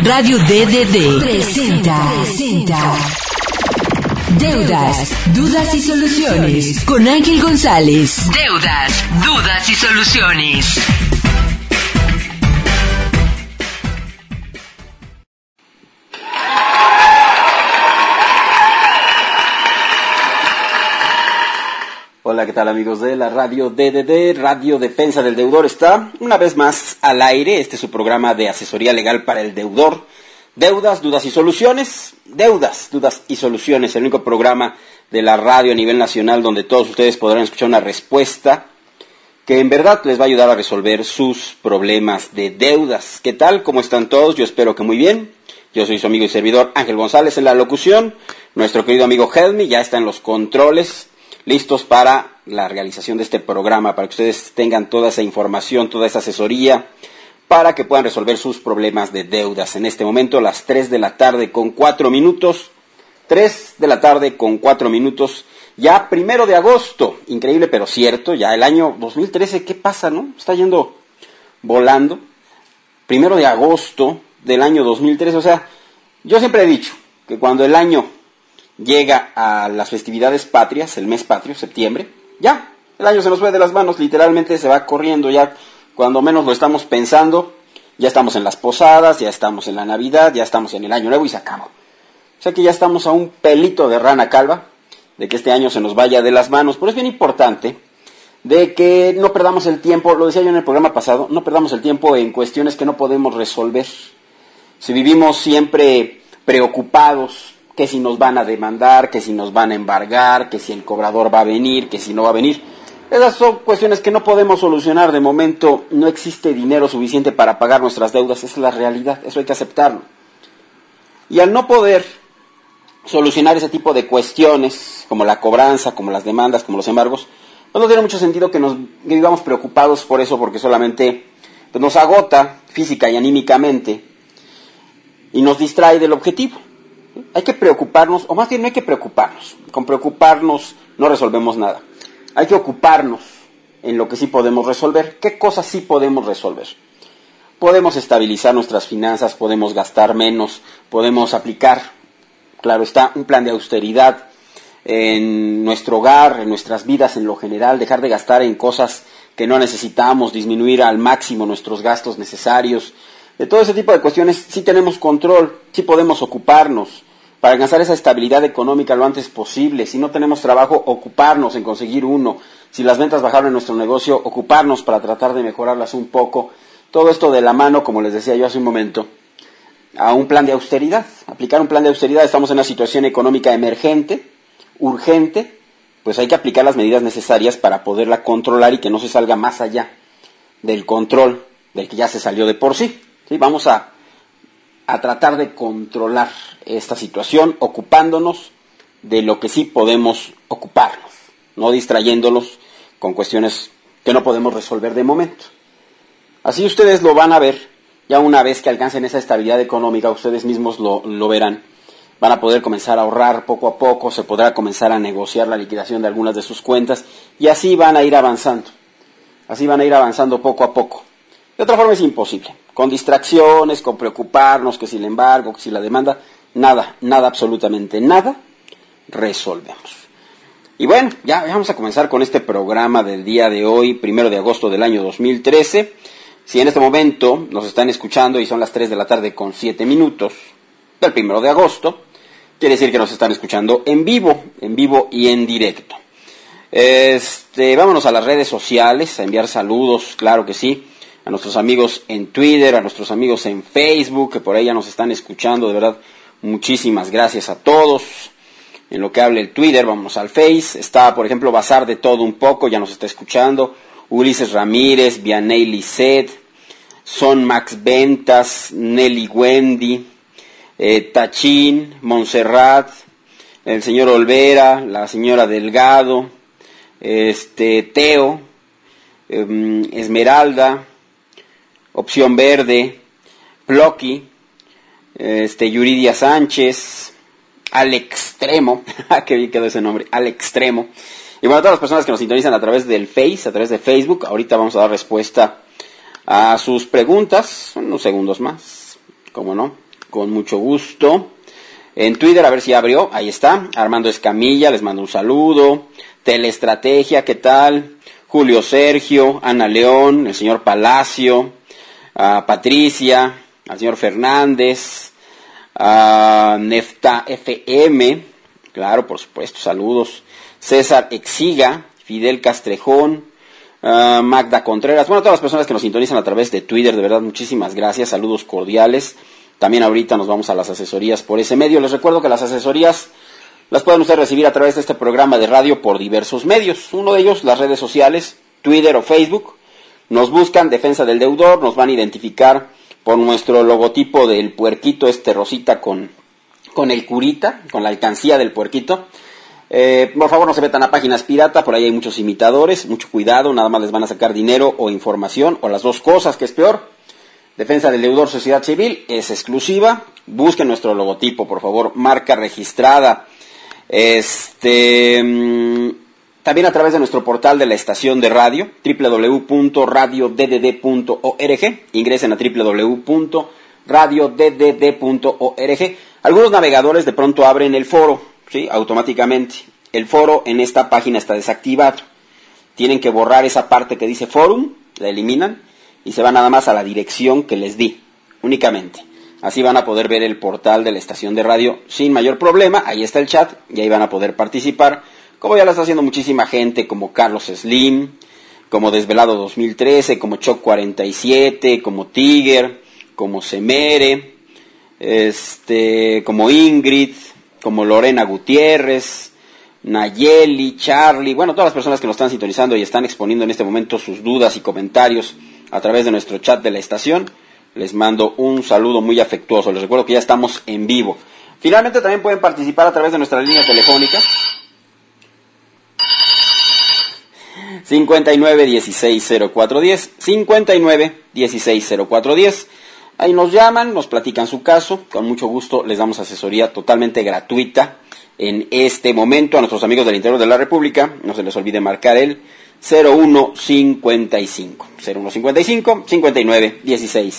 Radio DDD presenta Deudas, Dudas y Soluciones con Ángel González. Deudas, Dudas y Soluciones. Hola, ¿qué tal amigos de la Radio DDD? Radio Defensa del Deudor está una vez más al aire. Este es su programa de asesoría legal para el deudor. Deudas, dudas y soluciones. Deudas, dudas y soluciones. El único programa de la radio a nivel nacional donde todos ustedes podrán escuchar una respuesta que en verdad les va a ayudar a resolver sus problemas de deudas. ¿Qué tal? ¿Cómo están todos? Yo espero que muy bien. Yo soy su amigo y servidor Ángel González en la locución. Nuestro querido amigo Helmi ya está en los controles, listos para la realización de este programa, para que ustedes tengan toda esa información, toda esa asesoría, para que puedan resolver sus problemas de deudas. En este momento, las 3 de la tarde con 4 minutos, 3 de la tarde con 4 minutos, ya 1 de agosto, increíble pero cierto, ya el año 2013, ¿qué pasa, no? Está yendo volando, 1 de agosto del año 2013, o sea, yo siempre he dicho que cuando el año llega a las festividades patrias, el mes patrio, septiembre, ya, el año se nos fue de las manos, literalmente se va corriendo, ya cuando menos lo estamos pensando, ya estamos en las posadas, ya estamos en la Navidad, ya estamos en el Año Nuevo y se acabó. O sea que ya estamos a un pelito de rana calva, de que este año se nos vaya de las manos, pero es bien importante de que no perdamos el tiempo, lo decía yo en el programa pasado, no perdamos el tiempo en cuestiones que no podemos resolver. Si vivimos siempre preocupados, que si nos van a demandar, que si nos van a embargar, que si el cobrador va a venir, que si no va a venir. Esas son cuestiones que no podemos solucionar. De momento no existe dinero suficiente para pagar nuestras deudas. Esa es la realidad, eso hay que aceptarlo. Y al no poder solucionar ese tipo de cuestiones, como la cobranza, como las demandas, como los embargos, pues no tiene mucho sentido que vivamos preocupados por eso, porque solamente pues, nos agota física y anímicamente y nos distrae del objetivo. Hay que preocuparnos, o más bien no hay que preocuparnos. Con preocuparnos no resolvemos nada. Hay que ocuparnos en lo que sí podemos resolver. ¿Qué cosas sí podemos resolver? Podemos estabilizar nuestras finanzas, podemos gastar menos, podemos aplicar, claro está, un plan de austeridad en nuestro hogar, en nuestras vidas en lo general, dejar de gastar en cosas que no necesitamos, disminuir al máximo nuestros gastos necesarios. De todo ese tipo de cuestiones sí tenemos control, sí podemos ocuparnos para alcanzar esa estabilidad económica lo antes posible. Si no tenemos trabajo, ocuparnos en conseguir uno. Si las ventas bajaron en nuestro negocio, ocuparnos para tratar de mejorarlas un poco. Todo esto de la mano, como les decía yo hace un momento, a un plan de austeridad. Aplicar un plan de austeridad, estamos en una situación económica emergente, urgente, pues hay que aplicar las medidas necesarias para poderla controlar y que no se salga más allá del control del que ya se salió de por sí. ¿Sí? Vamos a tratar de controlar esta situación ocupándonos de lo que sí podemos ocuparnos, no distrayéndolos con cuestiones que no podemos resolver de momento. Así ustedes lo van a ver, ya una vez que alcancen esa estabilidad económica, ustedes mismos lo verán, van a poder comenzar a ahorrar poco a poco, se podrá comenzar a negociar la liquidación de algunas de sus cuentas y así van a ir avanzando poco a poco. De otra forma es imposible, con distracciones, con preocuparnos, que si el embargo, que si la demanda, nada, absolutamente nada, resolvemos. Y bueno, ya vamos a comenzar con este programa del día de hoy, 1 de agosto del año 2013. Si en este momento nos están escuchando y son las 3 de la tarde con 7 minutos del 1 de agosto, quiere decir que nos están escuchando en vivo y en directo. Vámonos a las redes sociales, a enviar saludos, claro que sí, a nuestros amigos en Twitter, a nuestros amigos en Facebook, que por ahí ya nos están escuchando, de verdad, muchísimas gracias a todos. En lo que hable el Twitter, vamos al Face, está, por ejemplo, Bazar de Todo Un Poco, ya nos está escuchando, Ulises Ramírez, Vianey Lisset, Son Max Ventas, Nelly Wendy, Tachín, Montserrat, el señor Olvera, la señora Delgado, Teo, Esmeralda, Opción Verde, Ploqui, Yuridia Sánchez, Al Extremo, qué bien quedó ese nombre, Al Extremo. Y bueno, a todas las personas que nos sintonizan a través del Face, a través de Facebook, ahorita vamos a dar respuesta a sus preguntas, unos segundos más, cómo no. con mucho gusto. En Twitter, a ver si abrió, ahí está. Armando Escamilla, les mando un saludo. Teleestrategia, ¿qué tal? Julio Sergio, Ana León, el señor Palacio, Patricia, al señor Fernández, Nefta FM, claro, por supuesto, saludos. César Exiga, Fidel Castrejón, Magda Contreras, bueno, todas las personas que nos sintonizan a través de Twitter, de verdad, muchísimas gracias, saludos cordiales. También ahorita nos vamos a las asesorías por ese medio. Les recuerdo que las asesorías las pueden ustedes recibir a través de este programa de radio por diversos medios. Uno de ellos, las redes sociales, Twitter o Facebook. Nos buscan Defensa del Deudor, nos van a identificar por nuestro logotipo del puerquito, rosita con el curita, con la alcancía del puerquito. Por favor, no se metan a páginas pirata, por ahí hay muchos imitadores, mucho cuidado, nada más les van a sacar dinero o información, o las dos cosas, que es peor. Defensa del Deudor Sociedad Civil es exclusiva, busquen nuestro logotipo, por favor, marca registrada. También a través de nuestro portal de la estación de radio, www.radioddd.org, ingresen a www.radioddd.org. Algunos navegadores de pronto abren el foro, ¿sí? Automáticamente. El foro en esta página está desactivado. Tienen que borrar esa parte que dice forum, la eliminan y se van nada más a la dirección que les di, únicamente. Así van a poder ver el portal de la estación de radio sin mayor problema. Ahí está el chat y ahí van a poder participar, como ya lo está haciendo muchísima gente, como Carlos Slim, como Desvelado 2013, como Choc 47, como Tiger, como Semere, como Ingrid, como Lorena Gutiérrez, Nayeli, Charlie, bueno, todas las personas que nos están sintonizando y están exponiendo en este momento sus dudas y comentarios a través de nuestro chat de la estación. Les mando un saludo muy afectuoso. Les recuerdo que ya estamos en vivo. Finalmente también pueden participar a través de nuestra línea telefónica 59160410, 59160410. Ahí nos llaman, nos platican su caso. Con mucho gusto les damos asesoría totalmente gratuita en este momento. A nuestros amigos del interior de la República, no se les olvide marcar el 0155 59 16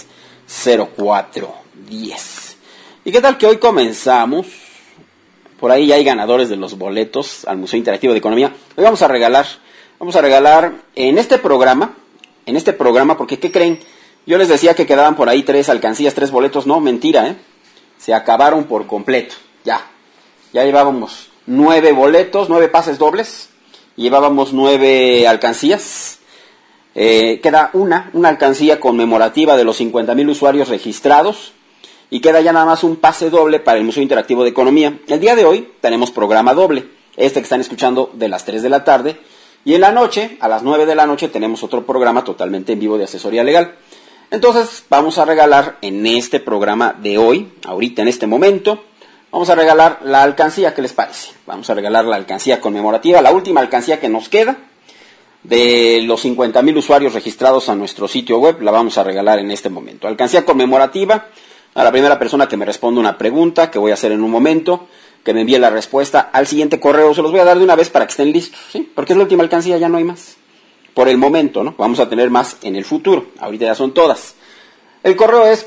0410. ¿Y qué tal que hoy comenzamos? Por ahí ya hay ganadores de los boletos al Museo Interactivo de Economía. Hoy vamos a regalar en este programa, porque ¿qué creen? Yo les decía que quedaban por ahí 3 alcancías, 3 boletos. No, mentira, se acabaron por completo. Ya llevábamos 9 boletos, 9 pases dobles, llevábamos 9 alcancías. Queda una alcancía conmemorativa de los 50,000 usuarios registrados y queda ya nada más un pase doble para el Museo Interactivo de Economía. El día de hoy tenemos programa doble, que están escuchando de las 3 de la tarde, y en la noche, a las 9 de la noche, tenemos otro programa totalmente en vivo de asesoría legal. Entonces vamos a regalar en este programa de hoy, ahorita en este momento, vamos a regalar la alcancía. ¿Qué les parece? Vamos a regalar la alcancía conmemorativa, la última alcancía que nos queda de los 50,000 usuarios registrados a nuestro sitio web. La vamos a regalar en este momento. Alcancía conmemorativa a la primera persona que me responda una pregunta que voy a hacer en un momento, que me envíe la respuesta al siguiente correo. Se los voy a dar de una vez para que estén listos, ¿sí? Porque es la última alcancía, ya no hay más. Por el momento, ¿no? Vamos a tener más en el futuro. Ahorita ya son todas. El correo es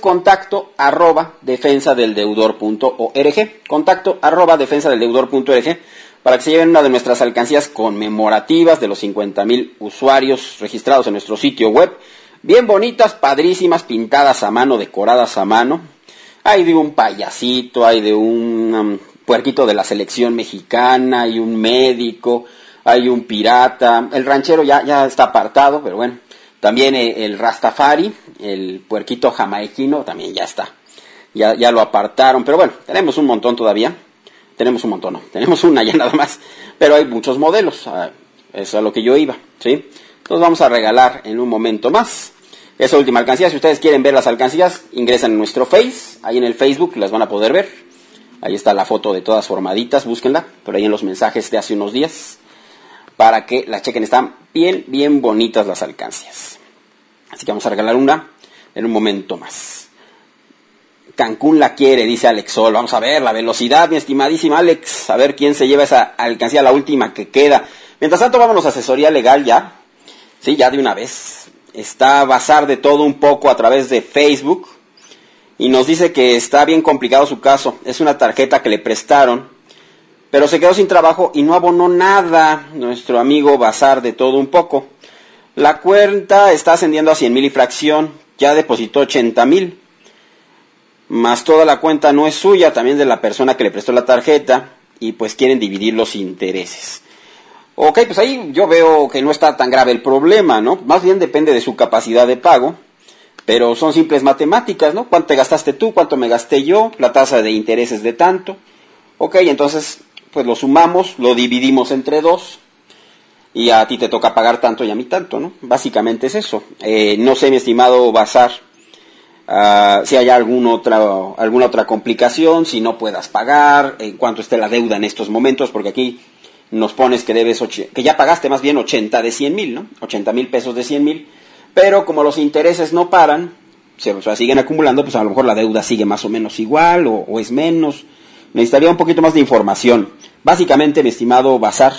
contacto@defensadeldeudor.org. Contacto@defensadeldeudor.org para que se lleven una de nuestras alcancías conmemorativas de los 50,000 usuarios registrados en nuestro sitio web. Bien bonitas, padrísimas, pintadas a mano, decoradas a mano. Hay de un payasito, hay de un puerquito de la selección mexicana, hay un médico, hay un pirata. El ranchero ya está apartado, pero bueno. También el Rastafari, el puerquito jamaiquino, también ya está. Ya lo apartaron, pero bueno, tenemos un montón todavía. Tenemos un montón, no, tenemos una ya nada más. Pero hay muchos modelos, eso es a lo que yo iba, ¿sí? Entonces vamos a regalar en un momento más esa última alcancía. Si ustedes quieren ver las alcancías, ingresan en nuestro Face. Ahí en el Facebook las van a poder ver. Ahí está la foto de todas formaditas, búsquenla. Por ahí en los mensajes de hace unos días, para que las chequen. Están bien bonitas las alcancías. Así que vamos a regalar una en un momento más. Cancún la quiere, dice Alex Sol. Vamos a ver la velocidad, mi estimadísima Alex. A ver quién se lleva esa alcancía, la última que queda. Mientras tanto, vámonos a asesoría legal ya. Sí, ya de una vez. Está Bazar de Todo un poco a través de Facebook. y nos dice que está bien complicado su caso. Es una tarjeta que le prestaron, pero se quedó sin trabajo y no abonó nada. Nuestro amigo Bazar de todo un poco. La cuenta está ascendiendo a 100,000 y fracción. Ya depositó 80,000. Más toda la cuenta no es suya, también de la persona que le prestó la tarjeta. Y pues quieren dividir los intereses. Ok, pues ahí yo veo que no está tan grave el problema, ¿no? Más bien depende de su capacidad de pago. Pero son simples matemáticas, ¿no? ¿Cuánto te gastaste tú? ¿Cuánto me gasté yo? La tasa de interés es de tanto. Ok, entonces pues lo sumamos, lo dividimos entre dos. Y a ti te toca pagar tanto y a mí tanto, ¿no? Básicamente es eso. No sé, mi estimado Bazar, si hay alguna otra complicación, si no puedas pagar, en cuánto esté la deuda en estos momentos, porque aquí nos pones que debes, que ya pagaste más bien 80 de 100,000, ¿no? 80,000 pesos de 100,000, pero como los intereses no paran, siguen acumulando, pues a lo mejor la deuda sigue más o menos igual o es menos. Necesitaría un poquito más de información. Básicamente, mi estimado Bazar,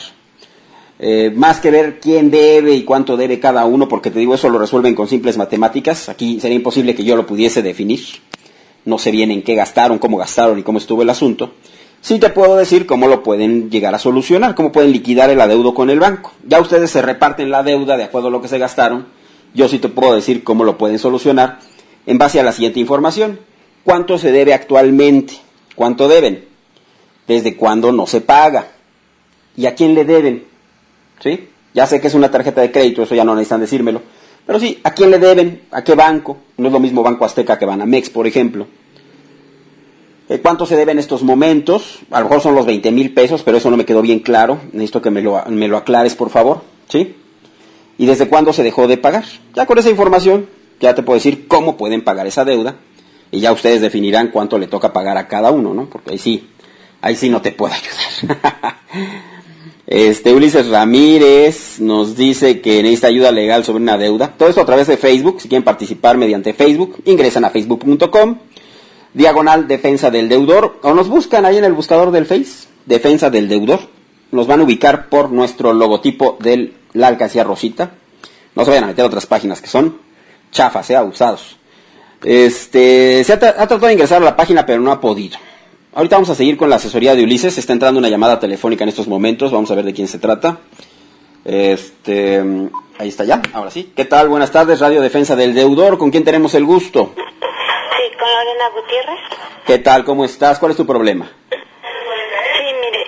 más que ver quién debe y cuánto debe cada uno, porque te digo, eso lo resuelven con simples matemáticas. Aquí sería imposible que yo lo pudiese definir. No sé bien en qué gastaron, cómo gastaron y cómo estuvo el asunto. Sí te puedo decir cómo lo pueden llegar a solucionar, cómo pueden liquidar el adeudo con el banco. Ya ustedes se reparten la deuda de acuerdo a lo que se gastaron. Yo sí te puedo decir cómo lo pueden solucionar en base a la siguiente información. ¿Cuánto se debe actualmente? ¿Cuánto deben? ¿Desde cuándo no se paga? ¿Y a quién le deben? ¿Sí? Ya sé que es una tarjeta de crédito, eso ya no necesitan decírmelo. Pero sí, ¿a quién le deben? ¿A qué banco? No es lo mismo Banco Azteca que Banamex, por ejemplo. ¿Cuánto se debe en estos momentos? A lo mejor son los 20,000 pesos, pero eso no me quedó bien claro. Necesito que me lo aclares, por favor. ¿Sí? ¿Y desde cuándo se dejó de pagar? Ya con esa información, ya te puedo decir cómo pueden pagar esa deuda. Y ya ustedes definirán cuánto le toca pagar a cada uno, ¿no? Porque ahí sí no te puedo ayudar. Ulises Ramírez nos dice que necesita ayuda legal sobre una deuda. Todo esto a través de Facebook. Si quieren participar mediante Facebook, ingresan a facebook.com, /Defensa del Deudor, o nos buscan ahí en el buscador del Face, Defensa del Deudor. Nos van a ubicar por nuestro logotipo de la alcancía Rosita. No se vayan a meter a otras páginas que son chafas, abusados. Se ha tratado de ingresar a la página, pero no ha podido. Ahorita vamos a seguir con la asesoría de Ulises. Está entrando una llamada telefónica en estos momentos. Vamos a ver de quién se trata. Ahí está ya, ahora sí. ¿Qué tal? Buenas tardes, Radio Defensa del Deudor. ¿Con quién tenemos el gusto? Sí, con Lorena Gutiérrez. ¿Qué tal? ¿Cómo estás? ¿Cuál es tu problema? Sí, mire,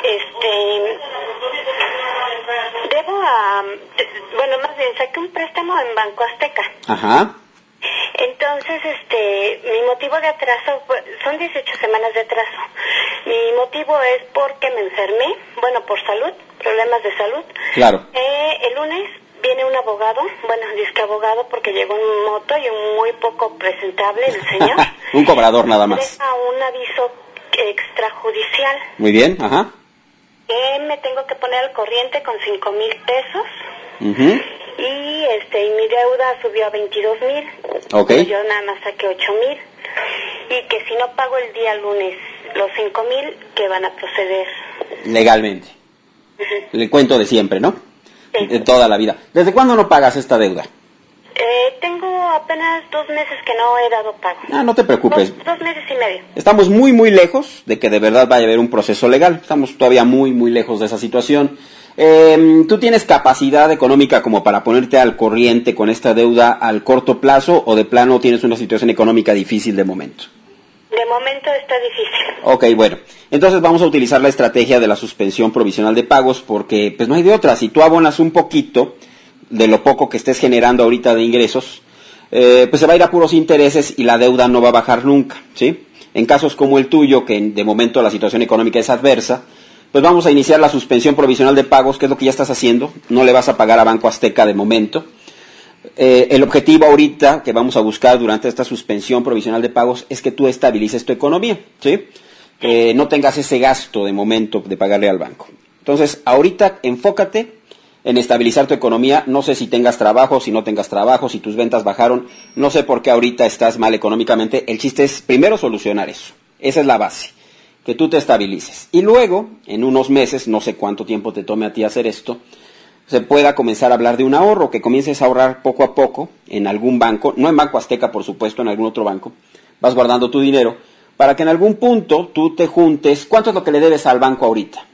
más bien saqué un préstamo en Banco Azteca. Ajá. Entonces, mi motivo de atraso, son 18 semanas de atraso. Mi motivo es porque me enfermé, por salud, problemas de salud. Claro. El lunes viene un abogado, disque abogado porque llegó en moto y muy poco presentable el señor. Un cobrador nada más. Deja un aviso extrajudicial. Muy bien, ajá. Me tengo que poner al corriente con 5,000 pesos. Uh-huh. Y mi deuda subió a 22,000. Okay. Yo nada más saqué 8,000. Y que si no pago el día lunes los 5,000, que van a proceder legalmente. Uh-huh. El cuento de siempre, ¿no? Sí. De toda la vida. ¿Desde cuándo no pagas esta deuda? Tengo apenas 2 meses que no he dado pago. No te preocupes. 2 meses y medio. Estamos muy, muy lejos de que de verdad vaya a haber un proceso legal. Estamos todavía muy, muy lejos de esa situación. ¿Tú tienes capacidad económica como para ponerte al corriente con esta deuda al corto plazo o de plano tienes una situación económica difícil de momento? De momento está difícil. Ok, bueno. Entonces vamos a utilizar la estrategia de la suspensión provisional de pagos porque pues no hay de otra. Si tú abonas un poquito de lo poco que estés generando ahorita de ingresos, pues se va a ir a puros intereses y la deuda no va a bajar nunca, ¿sí? En casos como el tuyo, que de momento la situación económica es adversa, pues vamos a iniciar la suspensión provisional de pagos, que es lo que ya estás haciendo. No le vas a pagar a Banco Azteca de momento. El objetivo ahorita que vamos a buscar durante esta suspensión provisional de pagos es que tú estabilices tu economía, ¿sí? Que no tengas ese gasto de momento de pagarle al banco. Entonces, ahorita enfócate en estabilizar tu economía. No sé si tengas trabajo, si no tengas trabajo, si tus ventas bajaron. No sé por qué ahorita estás mal económicamente. El chiste es primero solucionar eso. Esa es la base. Que tú te estabilices. Y luego, en unos meses, no sé cuánto tiempo te tome a ti hacer esto, se pueda comenzar a hablar de un ahorro, que comiences a ahorrar poco a poco en algún banco, no en Banco Azteca, por supuesto, en algún otro banco. vas guardando tu dinero para que en algún punto tú te juntes. ¿Cuánto es lo que le debes al banco ahorita?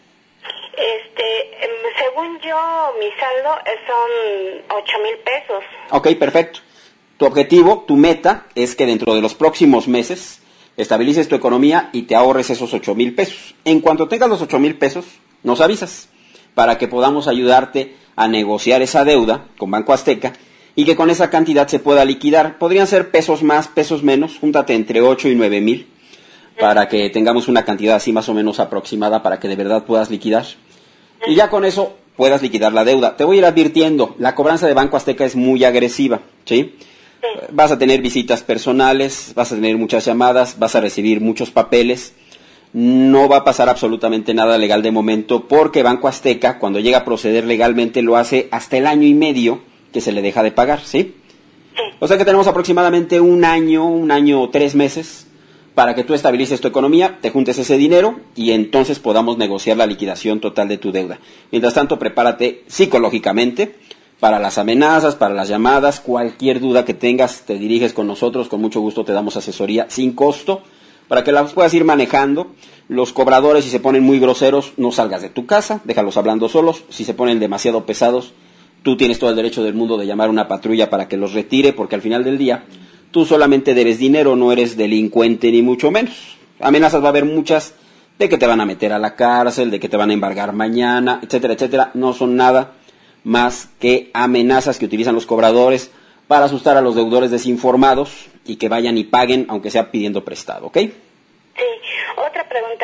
Según yo, mi saldo son 8,000 pesos. Ok, perfecto. Tu objetivo, tu meta, es que dentro de los próximos meses estabilices tu economía y te ahorres esos 8,000 pesos. En cuanto tengas los 8,000 pesos, nos avisas para que podamos ayudarte a negociar esa deuda con Banco Azteca y que con esa cantidad se pueda liquidar. Podrían ser pesos más, pesos menos, júntate entre 8 y 9,000 para que tengamos una cantidad así más o menos aproximada para que de verdad puedas liquidar. Y ya con eso puedas liquidar la deuda. Te voy a ir advirtiendo, la cobranza de Banco Azteca es muy agresiva, ¿sí? Vas a tener visitas personales, vas a tener muchas llamadas, vas a recibir muchos papeles. No va a pasar absolutamente nada legal de momento porque Banco Azteca, cuando llega a proceder legalmente, lo hace hasta el 1 año y medio que se le deja de pagar, ¿sí? O sea que tenemos aproximadamente un año o 3 meses para que tú estabilices tu economía, te juntes ese dinero y entonces podamos negociar la liquidación total de tu deuda. Mientras tanto, prepárate psicológicamente para las amenazas, para las llamadas, cualquier duda que tengas, te diriges con nosotros, con mucho gusto te damos asesoría sin costo, para que las puedas ir manejando. Los cobradores, si se ponen muy groseros, no salgas de tu casa, déjalos hablando solos. Si se ponen demasiado pesados, tú tienes todo el derecho del mundo de llamar a una patrulla para que los retire, porque al final del día tú solamente debes dinero, no eres delincuente ni mucho menos. Amenazas va a haber muchas, de que te van a meter a la cárcel, de que te van a embargar mañana, etcétera, etcétera. No son nada más que amenazas que utilizan los cobradores para asustar a los deudores desinformados y que vayan y paguen, aunque sea pidiendo prestado, ¿ok? Sí, otra pregunta.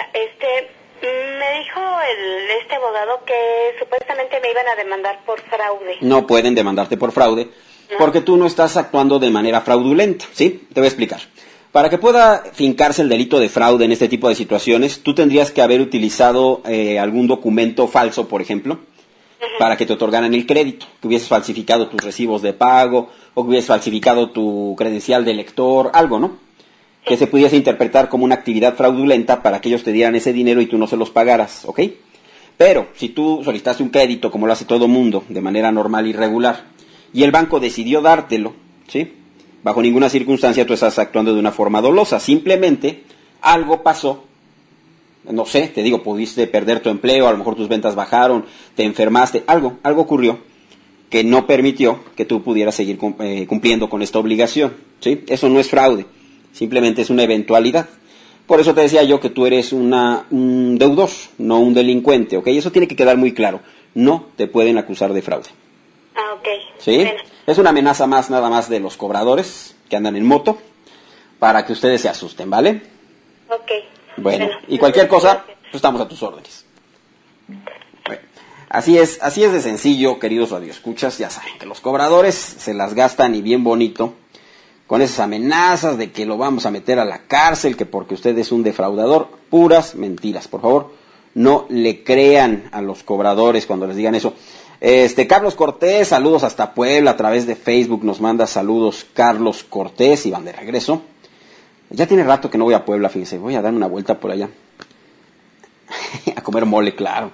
Me dijo este abogado que supuestamente me iban a demandar por fraude. No pueden demandarte por fraude, porque tú no estás actuando de manera fraudulenta, ¿sí? Te voy a explicar. Para que pueda fincarse el delito de fraude en este tipo de situaciones, tú tendrías que haber utilizado algún documento falso, por ejemplo, para que te otorgaran el crédito, que hubieses falsificado tus recibos de pago, o que hubieses falsificado tu credencial de lector, algo, ¿no? Que se pudiese interpretar como una actividad fraudulenta para que ellos te dieran ese dinero y tú no se los pagaras, ¿ok? Pero, si tú solicitaste un crédito, como lo hace todo mundo, de manera normal y regular, y el banco decidió dártelo, ¿sí? Bajo ninguna circunstancia tú estás actuando de una forma dolosa, simplemente algo pasó. No sé, te digo, pudiste perder tu empleo, a lo mejor tus ventas bajaron, te enfermaste, algo ocurrió que no permitió que tú pudieras seguir cumpliendo con esta obligación, ¿sí? Eso no es fraude, simplemente es una eventualidad. Por eso te decía yo que tú eres un deudor, no un delincuente, ¿ok? Eso tiene que quedar muy claro, no te pueden acusar de fraude. Ah, ok. ¿Sí? Bueno. Es una amenaza más, nada más de los cobradores que andan en moto, para que ustedes se asusten, ¿vale? Ok. Bueno, y cualquier cosa, pues estamos a tus órdenes. Bueno, así es de sencillo, queridos radioescuchas. Ya saben que los cobradores se las gastan y bien bonito con esas amenazas de que lo vamos a meter a la cárcel, que porque usted es un defraudador. Puras mentiras, por favor. No le crean a los cobradores cuando les digan eso. Carlos Cortés, saludos hasta Puebla, a través de Facebook nos manda saludos Carlos Cortés, y van de regreso. Ya tiene rato que no voy a Puebla, fíjense, voy a dar una vuelta por allá. A comer mole, claro.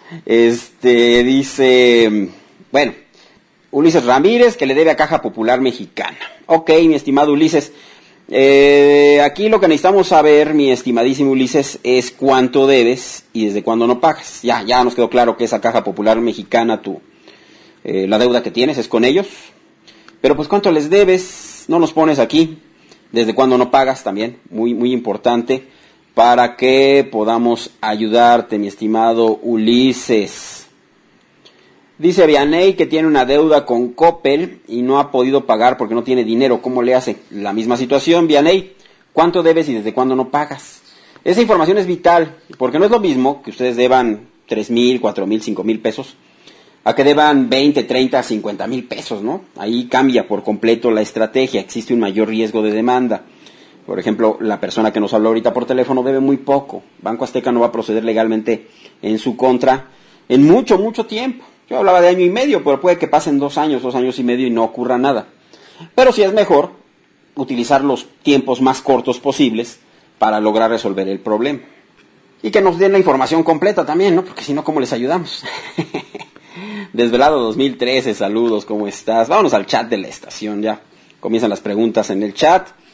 Dice, bueno, Ulises Ramírez, que le debe a Caja Popular Mexicana. Ok, mi estimado Ulises, aquí lo que necesitamos saber, mi estimadísimo Ulises, es cuánto debes y desde cuándo no pagas. Ya nos quedó claro que esa Caja Popular Mexicana, la deuda que tienes es con ellos. Pero pues cuánto les debes, no nos pones aquí. Desde cuándo no pagas también, muy, muy importante, para que podamos ayudarte, mi estimado Ulises. Dice Vianey que tiene una deuda con Coppel y no ha podido pagar porque no tiene dinero. ¿Cómo le hace? La misma situación, Vianey. ¿Cuánto debes y desde cuándo no pagas? Esa información es vital, porque no es lo mismo que ustedes deban 3,000, 4,000, 5,000 pesos, a que deban 20, 30, 50,000 pesos, ¿no? Ahí cambia por completo la estrategia, existe un mayor riesgo de demanda. Por ejemplo, la persona que nos habló ahorita por teléfono debe muy poco. Banco Azteca no va a proceder legalmente en su contra en mucho, mucho tiempo. Yo hablaba de 1 año y medio, pero puede que pasen 2 años, 2 años y medio y no ocurra nada. Pero sí es mejor utilizar los tiempos más cortos posibles para lograr resolver el problema. Y que nos den la información completa también, ¿no? Porque si no, ¿cómo les ayudamos? Desvelado 2013, saludos, ¿cómo estás? Vámonos al chat de la estación, ya comienzan las preguntas en el chat.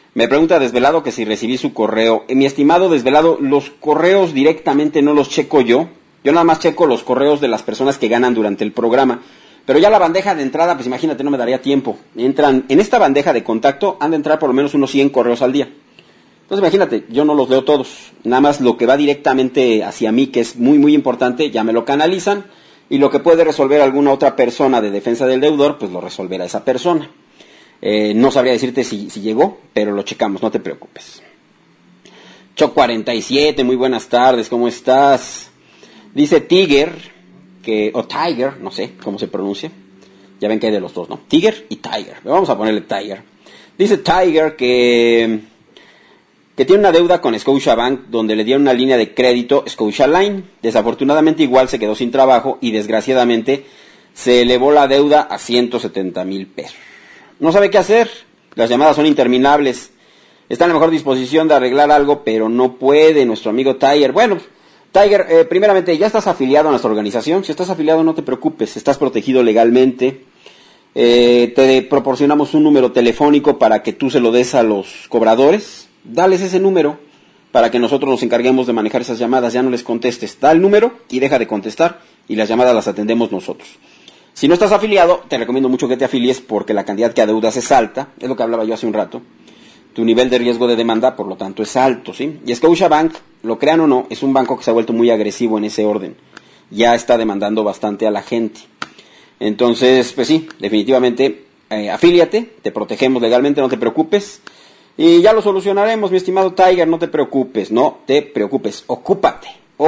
Me pregunta Desvelado que si recibí su correo. Mi estimado Desvelado, los correos directamente no los checo yo. Yo nada más checo los correos de las personas que ganan durante el programa. Pero ya la bandeja de entrada, pues imagínate, no me daría tiempo. Entran en esta bandeja de contacto, han de entrar por lo menos unos 100 correos al día. Entonces imagínate, yo no los leo todos. Nada más lo que va directamente hacia mí, que es muy muy importante, ya me lo canalizan. Y lo que puede resolver alguna otra persona de defensa del deudor, pues lo resolverá esa persona. No sabría decirte si llegó, pero lo checamos, no te preocupes. Choc 47, muy buenas tardes, ¿cómo estás? Dice Tiger, o Tiger, no sé cómo se pronuncia. Ya ven que hay de los dos, ¿no? Tiger y Tiger. Vamos a ponerle Tiger. Dice Tiger que tiene una deuda con Scotiabank donde le dieron una línea de crédito Scotialine. Desafortunadamente igual se quedó sin trabajo y desgraciadamente se elevó la deuda a 170,000 pesos. No sabe qué hacer, las llamadas son interminables. Está en la mejor disposición de arreglar algo, pero no puede nuestro amigo Tiger. Bueno, Tiger, primeramente, ¿ya estás afiliado a nuestra organización? Si estás afiliado, no te preocupes, estás protegido legalmente. Te proporcionamos un número telefónico para que tú se lo des a los cobradores. Dales ese número para que nosotros nos encarguemos de manejar esas llamadas. Ya no les contestes, da el número y deja de contestar y las llamadas las atendemos nosotros. Si no estás afiliado, te recomiendo mucho que te afilies porque la cantidad que adeudas es alta, es lo que hablaba yo hace un rato. Tu nivel de riesgo de demanda, por lo tanto, es alto, ¿sí? Y Scotiabank, lo crean o no, es un banco que se ha vuelto muy agresivo en ese orden. Ya está demandando bastante a la gente. Entonces, pues sí, definitivamente, afíliate, te protegemos legalmente, no te preocupes. Y ya lo solucionaremos, mi estimado Tiger, no te preocupes, ocúpate.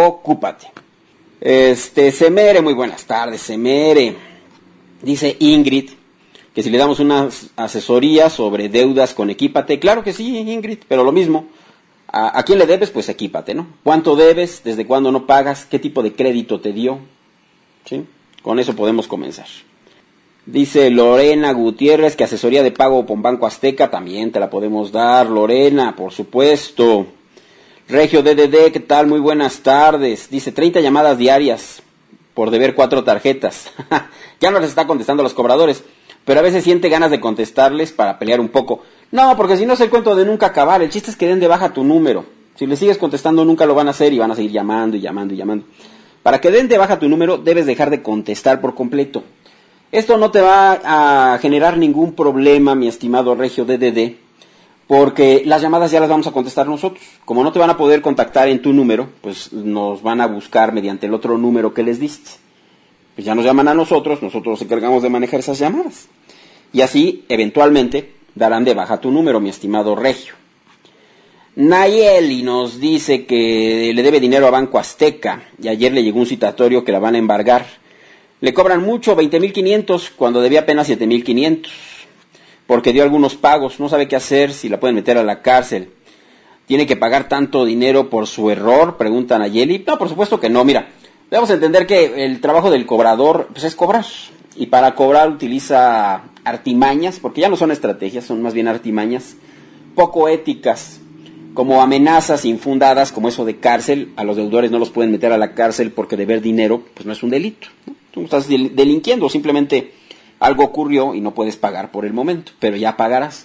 Semere, muy buenas tardes, Semere. Dice Ingrid que si le damos una asesoría sobre deudas con Equípate. Claro que sí, Ingrid, pero lo mismo. ¿A quién le debes? Pues Equípate, ¿no? ¿Cuánto debes? ¿Desde cuándo no pagas? ¿Qué tipo de crédito te dio? ¿Sí? Con eso podemos comenzar. Dice Lorena Gutiérrez que asesoría de pago con Banco Azteca también te la podemos dar, Lorena, por supuesto. Regio DDD, ¿qué tal? Muy buenas tardes. Dice 30 llamadas diarias por deber 4 tarjetas. Ya no les está contestando a los cobradores, pero a veces siente ganas de contestarles para pelear un poco. No, porque si no es el cuento de nunca acabar. El chiste es que den de baja tu número. Si le sigues contestando nunca lo van a hacer y van a seguir llamando y llamando y llamando. Para que den de baja tu número debes dejar de contestar por completo. Esto no te va a generar ningún problema, mi estimado Regio DDD, porque las llamadas ya las vamos a contestar nosotros. Como no te van a poder contactar en tu número, pues nos van a buscar mediante el otro número que les diste. Pues ya nos llaman a nosotros nos encargamos de manejar esas llamadas. Y así, eventualmente, darán de baja tu número, mi estimado Regio. Nayeli nos dice que le debe dinero a Banco Azteca y ayer le llegó un citatorio que la van a embargar. Le cobran mucho, 20,500, cuando debía apenas 7,500, porque dio algunos pagos, no sabe qué hacer, si la pueden meter a la cárcel. ¿Tiene que pagar tanto dinero por su error?, pregunta Nayeli. No, por supuesto que no, mira, debemos entender que el trabajo del cobrador pues, es cobrar, y para cobrar utiliza artimañas, porque ya no son estrategias, son más bien artimañas, poco éticas, como amenazas infundadas, como eso de cárcel. A los deudores no los pueden meter a la cárcel porque deber dinero pues no es un delito, ¿no? Tú estás delinquiendo, simplemente algo ocurrió y no puedes pagar por el momento, pero ya pagarás.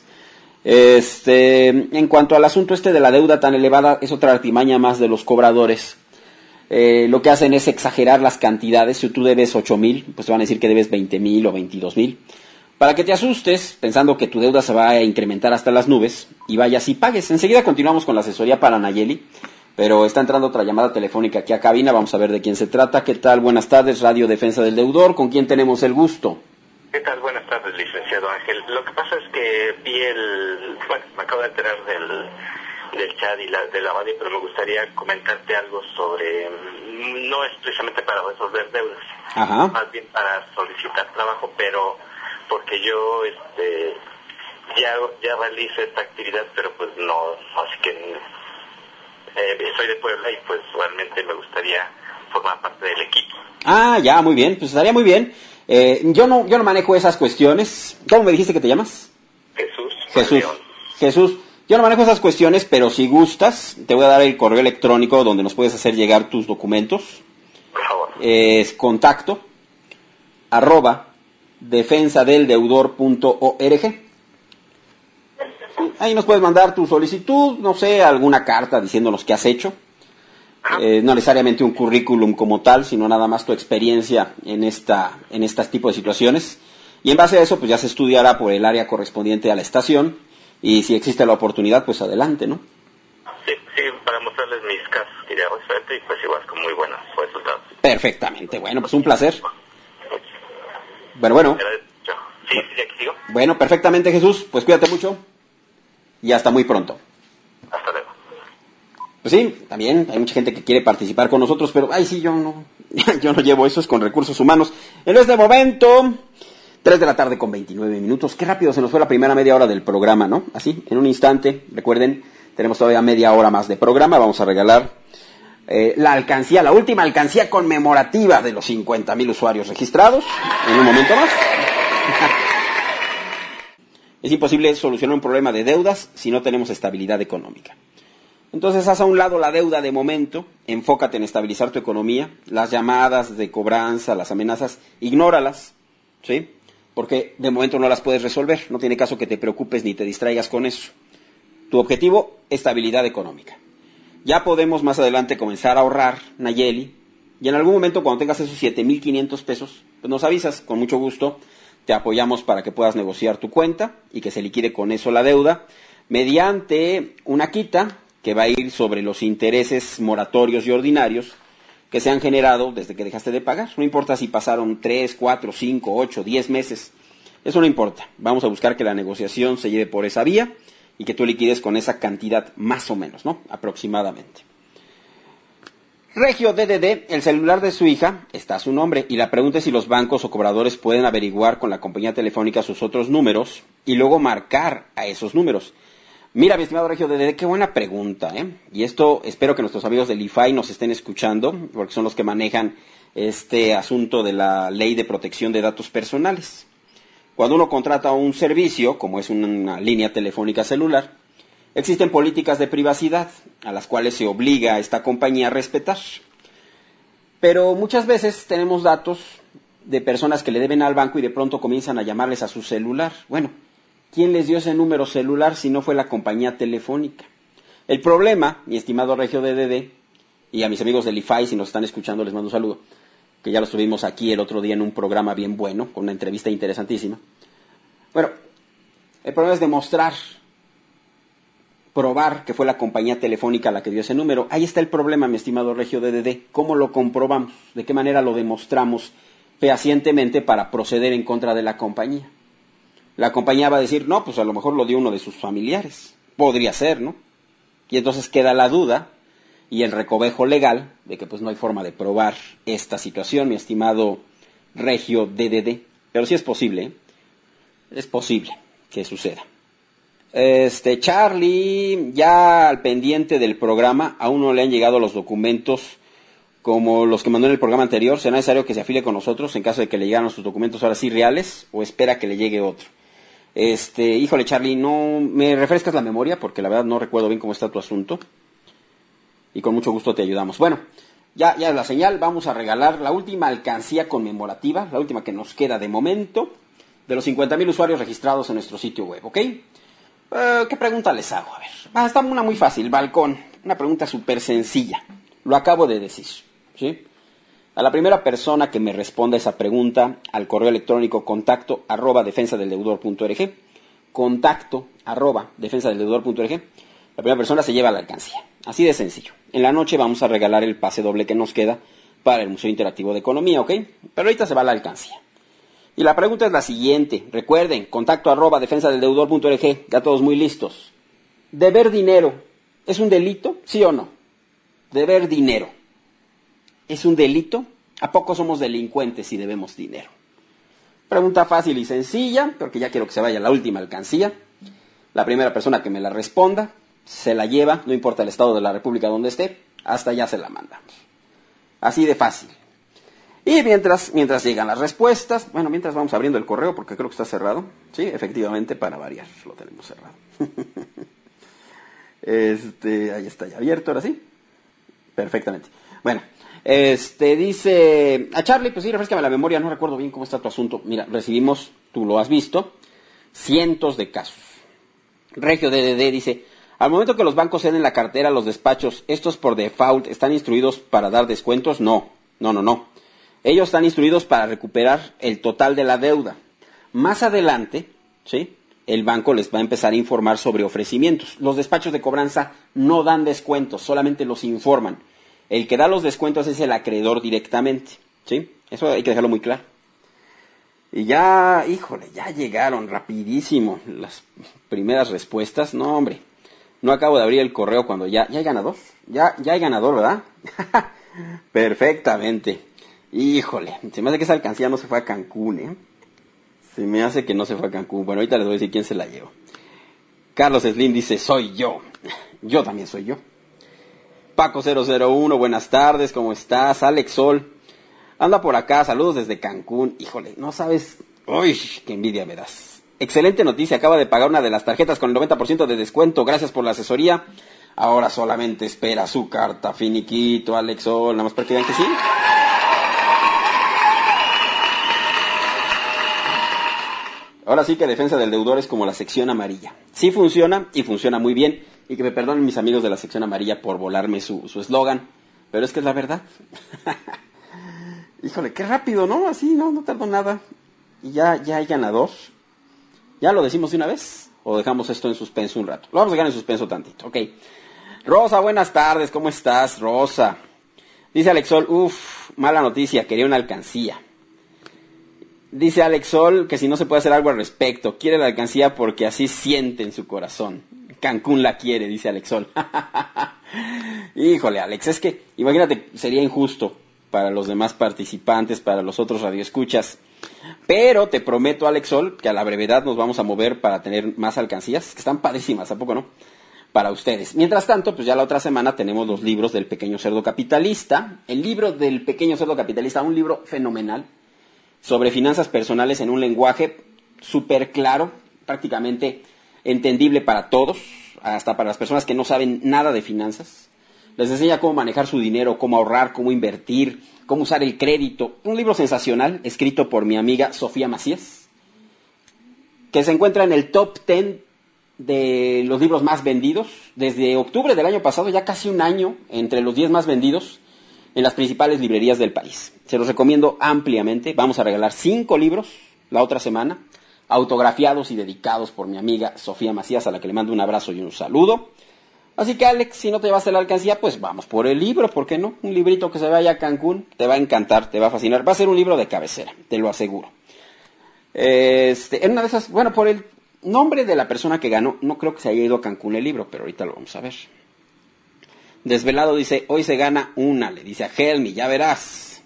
En cuanto al asunto de la deuda tan elevada, es otra artimaña más de los cobradores. Lo que hacen es exagerar las cantidades. Si tú debes 8,000, pues te van a decir que debes 20,000 o 22,000. Para que te asustes, pensando que tu deuda se va a incrementar hasta las nubes, y vayas y pagues. Enseguida continuamos con la asesoría para Nayeli, pero está entrando otra llamada telefónica aquí a cabina, vamos a ver de quién se trata. ¿Qué tal? Buenas tardes, Radio Defensa del Deudor, ¿con quién tenemos el gusto? ¿Qué tal? Buenas tardes, licenciado Ángel. Lo que pasa es que me acabo de enterar del chat y de la radio, pero me gustaría comentarte algo sobre, no es precisamente para resolver deudas, Ajá. Más bien para solicitar trabajo, pero porque yo ya realizo esta actividad, pero pues no, así que soy de Puebla y pues realmente me gustaría formar parte del equipo. Ah, ya, muy bien, pues estaría muy bien. Yo no manejo esas cuestiones. ¿Cómo me dijiste que te llamas? Jesús, yo no manejo esas cuestiones, pero si gustas, te voy a dar el correo electrónico donde nos puedes hacer llegar tus documentos. Por favor. Es contacto @defensadeldeudor.org. Ahí nos puedes mandar tu solicitud, no sé, alguna carta diciéndonos qué has hecho. No necesariamente un currículum como tal, sino nada más tu experiencia en este tipo de situaciones. Y en base a eso, pues ya se estudiará por el área correspondiente a la estación. Y si existe la oportunidad, pues adelante, ¿no? Sí, para mostrarles mis casos que ya resuelto y pues igual con muy buenos resultados. Perfectamente, bueno, pues un placer. Bueno. Sí, aquí sigo. Bueno, perfectamente, Jesús, pues cuídate mucho y hasta muy pronto. Hasta luego. Pues sí, también hay mucha gente que quiere participar con nosotros, pero yo no llevo eso, es con recursos humanos. En este momento, 3 de la tarde con 29 minutos. Qué rápido se nos fue la primera media hora del programa, ¿no? Así, en un instante, recuerden, tenemos todavía media hora más de programa. Vamos a regalar la última alcancía conmemorativa de los 50,000 usuarios registrados. En un momento más. Es imposible solucionar un problema de deudas si no tenemos estabilidad económica. Entonces, haz a un lado la deuda de momento, enfócate en estabilizar tu economía, las llamadas de cobranza, las amenazas, ignóralas, ¿sí? Porque de momento no las puedes resolver, no tiene caso que te preocupes ni te distraigas con eso. Tu objetivo, estabilidad económica. Ya podemos más adelante comenzar a ahorrar, Nayeli, y en algún momento cuando tengas esos 7,500 pesos, pues nos avisas, con mucho gusto, te apoyamos para que puedas negociar tu cuenta y que se liquide con eso la deuda, mediante una quita que va a ir sobre los intereses moratorios y ordinarios que se han generado desde que dejaste de pagar. No importa si pasaron 3, 4, 5, 8, 10 meses, eso no importa. Vamos a buscar que la negociación se lleve por esa vía y que tú liquides con esa cantidad más o menos, ¿no? Aproximadamente. Regio DDD, el celular de su hija está a su nombre y la pregunta es si los bancos o cobradores pueden averiguar con la compañía telefónica sus otros números y luego marcar a esos números. Mira, mi estimado Regio DDD, qué buena pregunta, ¿eh? Y esto espero que nuestros amigos del IFAI nos estén escuchando, porque son los que manejan este asunto de la Ley de Protección de Datos Personales. Cuando uno contrata un servicio, como es una línea telefónica celular, existen políticas de privacidad a las cuales se obliga a esta compañía a respetar. Pero muchas veces tenemos datos de personas que le deben al banco y de pronto comienzan a llamarles a su celular. Bueno, ¿quién les dio ese número celular si no fue la compañía telefónica? El problema, mi estimado Regio DDD, y a mis amigos del IFAI, si nos están escuchando, les mando un saludo, que ya los tuvimos aquí el otro día en un programa bien bueno, con una entrevista interesantísima. Bueno, el problema es probar que fue la compañía telefónica la que dio ese número. Ahí está el problema, mi estimado Regio DDD. ¿Cómo lo comprobamos? ¿De qué manera lo demostramos fehacientemente para proceder en contra de la compañía? La compañía va a decir, no, pues a lo mejor lo dio uno de sus familiares. Podría ser, ¿no? Y entonces queda la duda y el recovejo legal de que pues no hay forma de probar esta situación, mi estimado Regio DDD. Pero sí es posible, ¿eh? Es posible que suceda. Charlie, ya al pendiente del programa, aún no le han llegado los documentos como los que mandó en el programa anterior. ¿Será necesario que se afile con nosotros en caso de que le llegaran sus documentos ahora sí reales o espera que le llegue otro? Híjole, Charlie, no me refrescas la memoria porque la verdad no recuerdo bien cómo está tu asunto y con mucho gusto te ayudamos. Bueno, ya es la señal, vamos a regalar la última alcancía conmemorativa, la última que nos queda de momento, de los 50,000 usuarios registrados en nuestro sitio web, ¿ok? ¿Qué pregunta les hago? A ver, está una muy fácil, balcón, una pregunta súper sencilla, lo acabo de decir, ¿sí? A la primera persona que me responda esa pregunta al correo electrónico contacto@defensadeldeudor.org, contacto@defensadeldeudor.org, la primera persona se lleva la alcancía. Así de sencillo. En la noche vamos a regalar el pase doble que nos queda para el Museo Interactivo de Economía, ¿ok? Pero ahorita se va la alcancía. Y la pregunta es la siguiente. Recuerden, contacto@defensadeldeudor.org, ya todos muy listos. ¿Deber dinero es un delito? ¿Sí o no? Deber dinero. ¿Es un delito? ¿A poco somos delincuentes si debemos dinero? Pregunta fácil y sencilla, porque ya quiero que se vaya la última alcancía. La primera persona que me la responda, se la lleva, no importa el estado de la república donde esté, hasta allá se la mandamos. Así de fácil. Y mientras llegan las respuestas, bueno, mientras vamos abriendo el correo, porque creo que está cerrado. Sí, efectivamente, para variar, lo tenemos cerrado. Ahí está ya abierto, ahora sí. Perfectamente. Bueno, dice a Charlie, pues sí, refrescame la memoria, no recuerdo bien cómo está tu asunto. Mira, recibimos, tú lo has visto, cientos de casos. Regio DDD dice, al momento que los bancos ceden la cartera a los despachos, ¿estos por default están instruidos para dar descuentos? No. Ellos están instruidos para recuperar el total de la deuda. Más adelante, ¿sí?, el banco les va a empezar a informar sobre ofrecimientos. Los despachos de cobranza no dan descuentos, solamente los informan. El que da los descuentos es el acreedor directamente, ¿sí? Eso hay que dejarlo muy claro. Y ya, ya llegaron rapidísimo las primeras respuestas. No, hombre, no acabo de abrir el correo cuando ya hay ganador. Ya hay ganador, ¿verdad? Perfectamente. Se me hace que esa alcancía no se fue a Cancún, ¿eh? Se me hace que no se fue a Cancún. Bueno, ahorita les voy a decir quién se la llevó. Carlos Slim dice, soy yo. Yo también soy yo. Paco 001, buenas tardes, ¿cómo estás? Alex Sol, anda por acá, saludos desde Cancún. No sabes, uy, qué envidia me das. Excelente noticia, acaba de pagar una de las tarjetas con el 90% de descuento, gracias por la asesoría. Ahora solamente espera su carta, finiquito, Alex Sol, nada más para que vean que sí. Ahora sí que defensa del deudor es como la sección amarilla. Sí funciona y funciona muy bien. Y que me perdonen mis amigos de la sección amarilla por volarme su eslogan. Pero es que es la verdad. Qué rápido, ¿no? Así, no tardó nada. Y ya hay ganador. ¿Ya lo decimos de una vez? ¿O dejamos esto en suspenso un rato? Lo vamos a dejar en suspenso tantito, ok. Rosa, buenas tardes, ¿cómo estás, Rosa? Dice Alex Sol, mala noticia, quería una alcancía. Dice Alex Sol que si no se puede hacer algo al respecto. Quiere la alcancía porque así siente en su corazón. Cancún la quiere, dice Alex Sol. Alex, es que, imagínate, sería injusto para los demás participantes, para los otros radioescuchas. Pero te prometo, Alex Sol, que a la brevedad nos vamos a mover para tener más alcancías, que están padrísimas, ¿a poco no? Para ustedes. Mientras tanto, pues ya la otra semana tenemos los libros del Pequeño Cerdo Capitalista. El libro del Pequeño Cerdo Capitalista, un libro fenomenal, sobre finanzas personales en un lenguaje súper claro, prácticamente entendible para todos, hasta para las personas que no saben nada de finanzas. Les enseña cómo manejar su dinero, cómo ahorrar, cómo invertir, cómo usar el crédito. Un libro sensacional, escrito por mi amiga Sofía Macías, que se encuentra en el top 10 de los libros más vendidos. Desde octubre del año pasado, ya casi un año, entre los 10 más vendidos en las principales librerías del país. Se los recomiendo ampliamente. Vamos a regalar 5 libros la otra semana, autografiados y dedicados por mi amiga Sofía Macías, a la que le mando un abrazo y un saludo. Así que, Alex, si no te llevaste la alcancía, pues vamos por el libro, ¿por qué no? Un librito que se vaya a Cancún, te va a encantar, te va a fascinar. Va a ser un libro de cabecera, te lo aseguro. En una de esas, bueno, por el nombre de la persona que ganó, no creo que se haya ido a Cancún el libro, pero ahorita lo vamos a ver. Desvelado dice, hoy se gana una, le dice a Helmi, ya verás.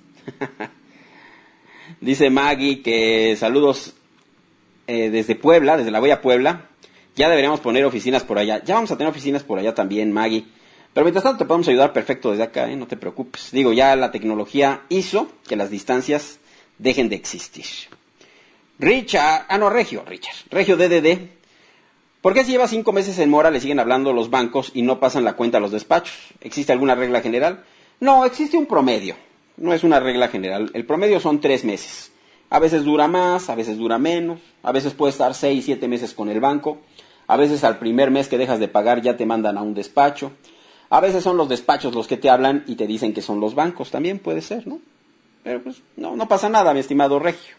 Dice Maggie que saludos desde Puebla, desde la bella Puebla. Ya deberíamos poner oficinas por allá. Ya vamos a tener oficinas por allá también, Maggie. Pero mientras tanto te podemos ayudar perfecto desde acá, no te preocupes. Digo, ya la tecnología hizo que las distancias dejen de existir. Regio DDD. ¿Por qué si lleva 5 meses en mora le siguen hablando los bancos y no pasan la cuenta a los despachos? ¿Existe alguna regla general? No, existe un promedio. No es una regla general. El promedio son 3 meses. A veces dura más, a veces dura menos. A veces puede estar 6, 7 meses con el banco. A veces al primer mes que dejas de pagar ya te mandan a un despacho. A veces son los despachos los que te hablan y te dicen que son los bancos. También puede ser, ¿no? Pero pues no pasa nada, mi estimado Regio.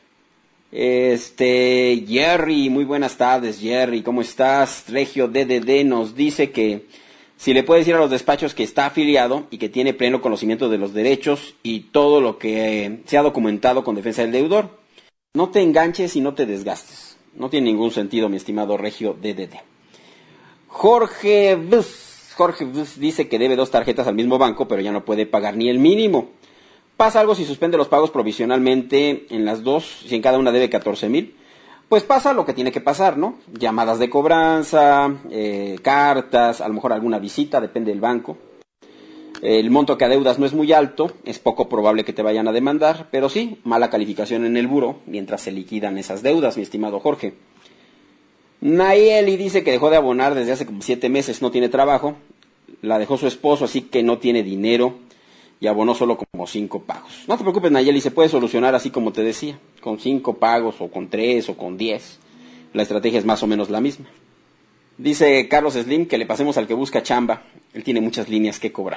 Jerry, muy buenas tardes, Jerry, ¿cómo estás? Regio DDD nos dice que si le puede decir a los despachos que está afiliado y que tiene pleno conocimiento de los derechos y todo lo que se ha documentado con defensa del deudor. No te enganches y no te desgastes. No tiene ningún sentido, mi estimado Regio DDD. Jorge Bus dice que debe 2 tarjetas al mismo banco, pero ya no puede pagar ni el mínimo. Pasa algo si suspende los pagos provisionalmente en las 2, si en cada una debe 14,000. Pues pasa lo que tiene que pasar, ¿no? Llamadas de cobranza, cartas, a lo mejor alguna visita, depende del banco. El monto que adeudas no es muy alto, es poco probable que te vayan a demandar, pero sí, mala calificación en el buró mientras se liquidan esas deudas, mi estimado Jorge. Nayeli dice que dejó de abonar desde hace como 7 meses, no tiene trabajo, la dejó su esposo, así que no tiene dinero y abonó solo como 5 pagos. No te preocupes, Nayeli, se puede solucionar así como te decía, con 5 pagos o con 3 o con 10. La estrategia es más o menos la misma. Dice Carlos Slim que le pasemos al que busca chamba. Él tiene muchas líneas que cobrar.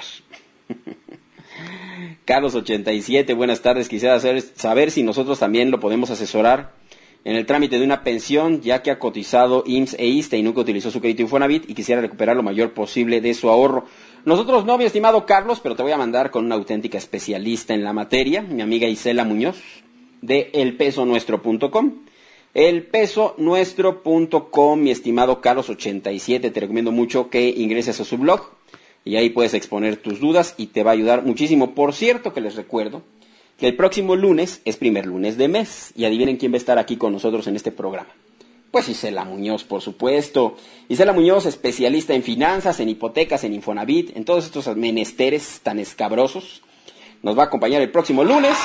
Carlos 87, buenas tardes. Quisiera saber si nosotros también lo podemos asesorar en el trámite de una pensión, ya que ha cotizado IMSS e ISSSTE y nunca utilizó su crédito Infonavit y quisiera recuperar lo mayor posible de su ahorro. Nosotros no, mi estimado Carlos, pero te voy a mandar con una auténtica especialista en la materia, mi amiga Isela Muñoz, de elpesonuestro.com. Elpesonuestro.com, mi estimado Carlos 87, te recomiendo mucho que ingreses a su blog y ahí puedes exponer tus dudas y te va a ayudar muchísimo. Por cierto, que les recuerdo que el próximo lunes es primer lunes de mes y adivinen quién va a estar aquí con nosotros en este programa. Pues Isela Muñoz, por supuesto. Isela Muñoz, especialista en finanzas, en hipotecas, en Infonavit, en todos estos menesteres tan escabrosos. Nos va a acompañar el próximo lunes.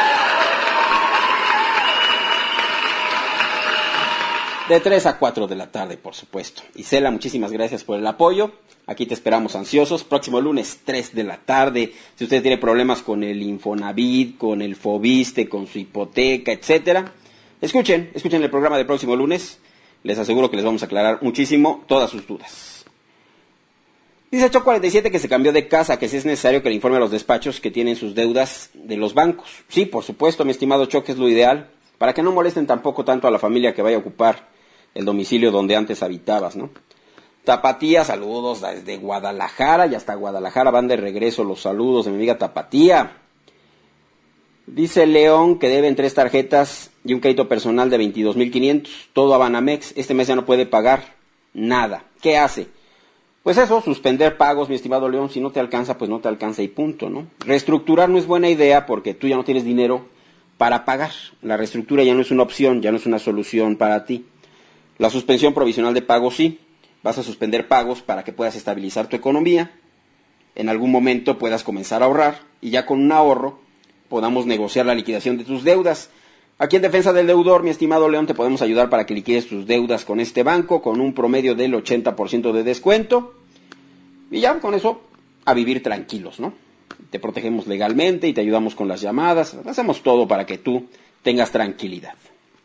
De 3 a 4 de la tarde, por supuesto. Isela, muchísimas gracias por el apoyo. Aquí te esperamos ansiosos. Próximo lunes, 3 de la tarde. Si usted tiene problemas con el Infonavit, con el Fobiste, con su hipoteca, etcétera, escuchen el programa del próximo lunes. Les aseguro que les vamos a aclarar muchísimo todas sus dudas. Dice Choc 47 que se cambió de casa, que si es necesario que le informe a los despachos que tienen sus deudas de los bancos. Sí, por supuesto, mi estimado Choc, es lo ideal, para que no molesten tampoco tanto a la familia que vaya a ocupar el domicilio donde antes habitabas, ¿no? Tapatía, saludos desde Guadalajara, y hasta Guadalajara van de regreso los saludos de mi amiga Tapatía. Dice León que deben 3 tarjetas y un crédito personal de 22,500, todo a Banamex. Este mes ya no puede pagar nada. ¿Qué hace? Pues eso, suspender pagos, mi estimado León. Si no te alcanza, pues no te alcanza y punto, ¿no? Reestructurar no es buena idea porque tú ya no tienes dinero para pagar. La reestructura ya no es una opción, ya no es una solución para ti. La suspensión provisional de pagos sí. Vas a suspender pagos para que puedas estabilizar tu economía. En algún momento puedas comenzar a ahorrar y ya con un ahorro podamos negociar la liquidación de tus deudas. Aquí en Defensa del Deudor, mi estimado León, te podemos ayudar para que liquides tus deudas con este banco con un promedio del 80% de descuento. Y ya con eso a vivir tranquilos, ¿no? Te protegemos legalmente y te ayudamos con las llamadas. Hacemos todo para que tú tengas tranquilidad.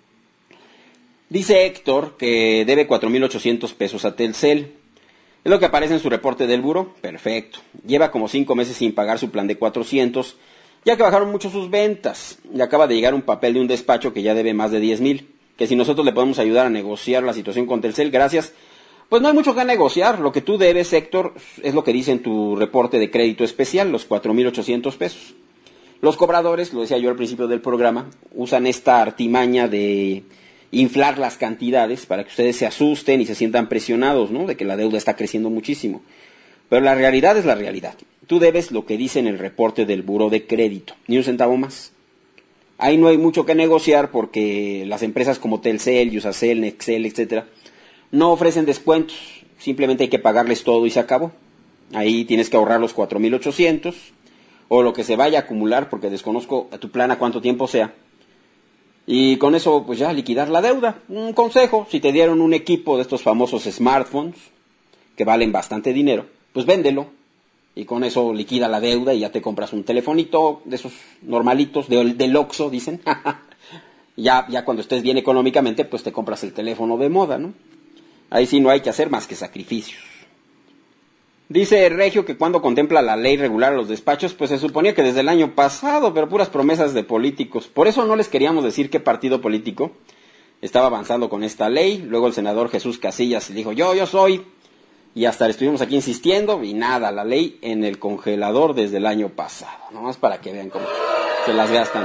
Dice Héctor que debe 4,800 pesos a Telcel. Es lo que aparece en su reporte del buro. Perfecto. Lleva como 5 meses sin pagar su plan de 400, ya que bajaron mucho sus ventas. Le acaba de llegar un papel de un despacho que ya debe más de 10,000. Que si nosotros le podemos ayudar a negociar la situación con Telcel, gracias. Pues no hay mucho que negociar. Lo que tú debes, Héctor, es lo que dice en tu reporte de crédito especial, los 4,800 pesos. Los cobradores, lo decía yo al principio del programa, usan esta artimaña de inflar las cantidades para que ustedes se asusten y se sientan presionados, ¿no? De que la deuda está creciendo muchísimo. Pero la realidad es la realidad. Tú debes lo que dice en el reporte del buró de crédito, ni un centavo más. Ahí no hay mucho que negociar porque las empresas como Telcel, Usacell, Nextel, etcétera, no ofrecen descuentos. Simplemente hay que pagarles todo y se acabó. Ahí tienes que ahorrar los 4,800 o lo que se vaya a acumular, porque desconozco a tu plan a cuánto tiempo sea. Y con eso, pues ya, liquidar la deuda. Un consejo, si te dieron un equipo de estos famosos smartphones, que valen bastante dinero, pues véndelo. Y con eso liquida la deuda y ya te compras un telefonito de esos normalitos, del Oxxo, dicen. ya cuando estés bien económicamente, pues te compras el teléfono de moda, ¿no? Ahí sí no hay que hacer más que sacrificios. Dice Regio que cuando contempla la ley regular a los despachos, pues se suponía que desde el año pasado, pero puras promesas de políticos. Por eso no les queríamos decir qué partido político estaba avanzando con esta ley. Luego el senador Jesús Casillas dijo, yo soy. Y hasta estuvimos aquí insistiendo y nada, la ley en el congelador desde el año pasado. Nomás para que vean cómo se las gastan.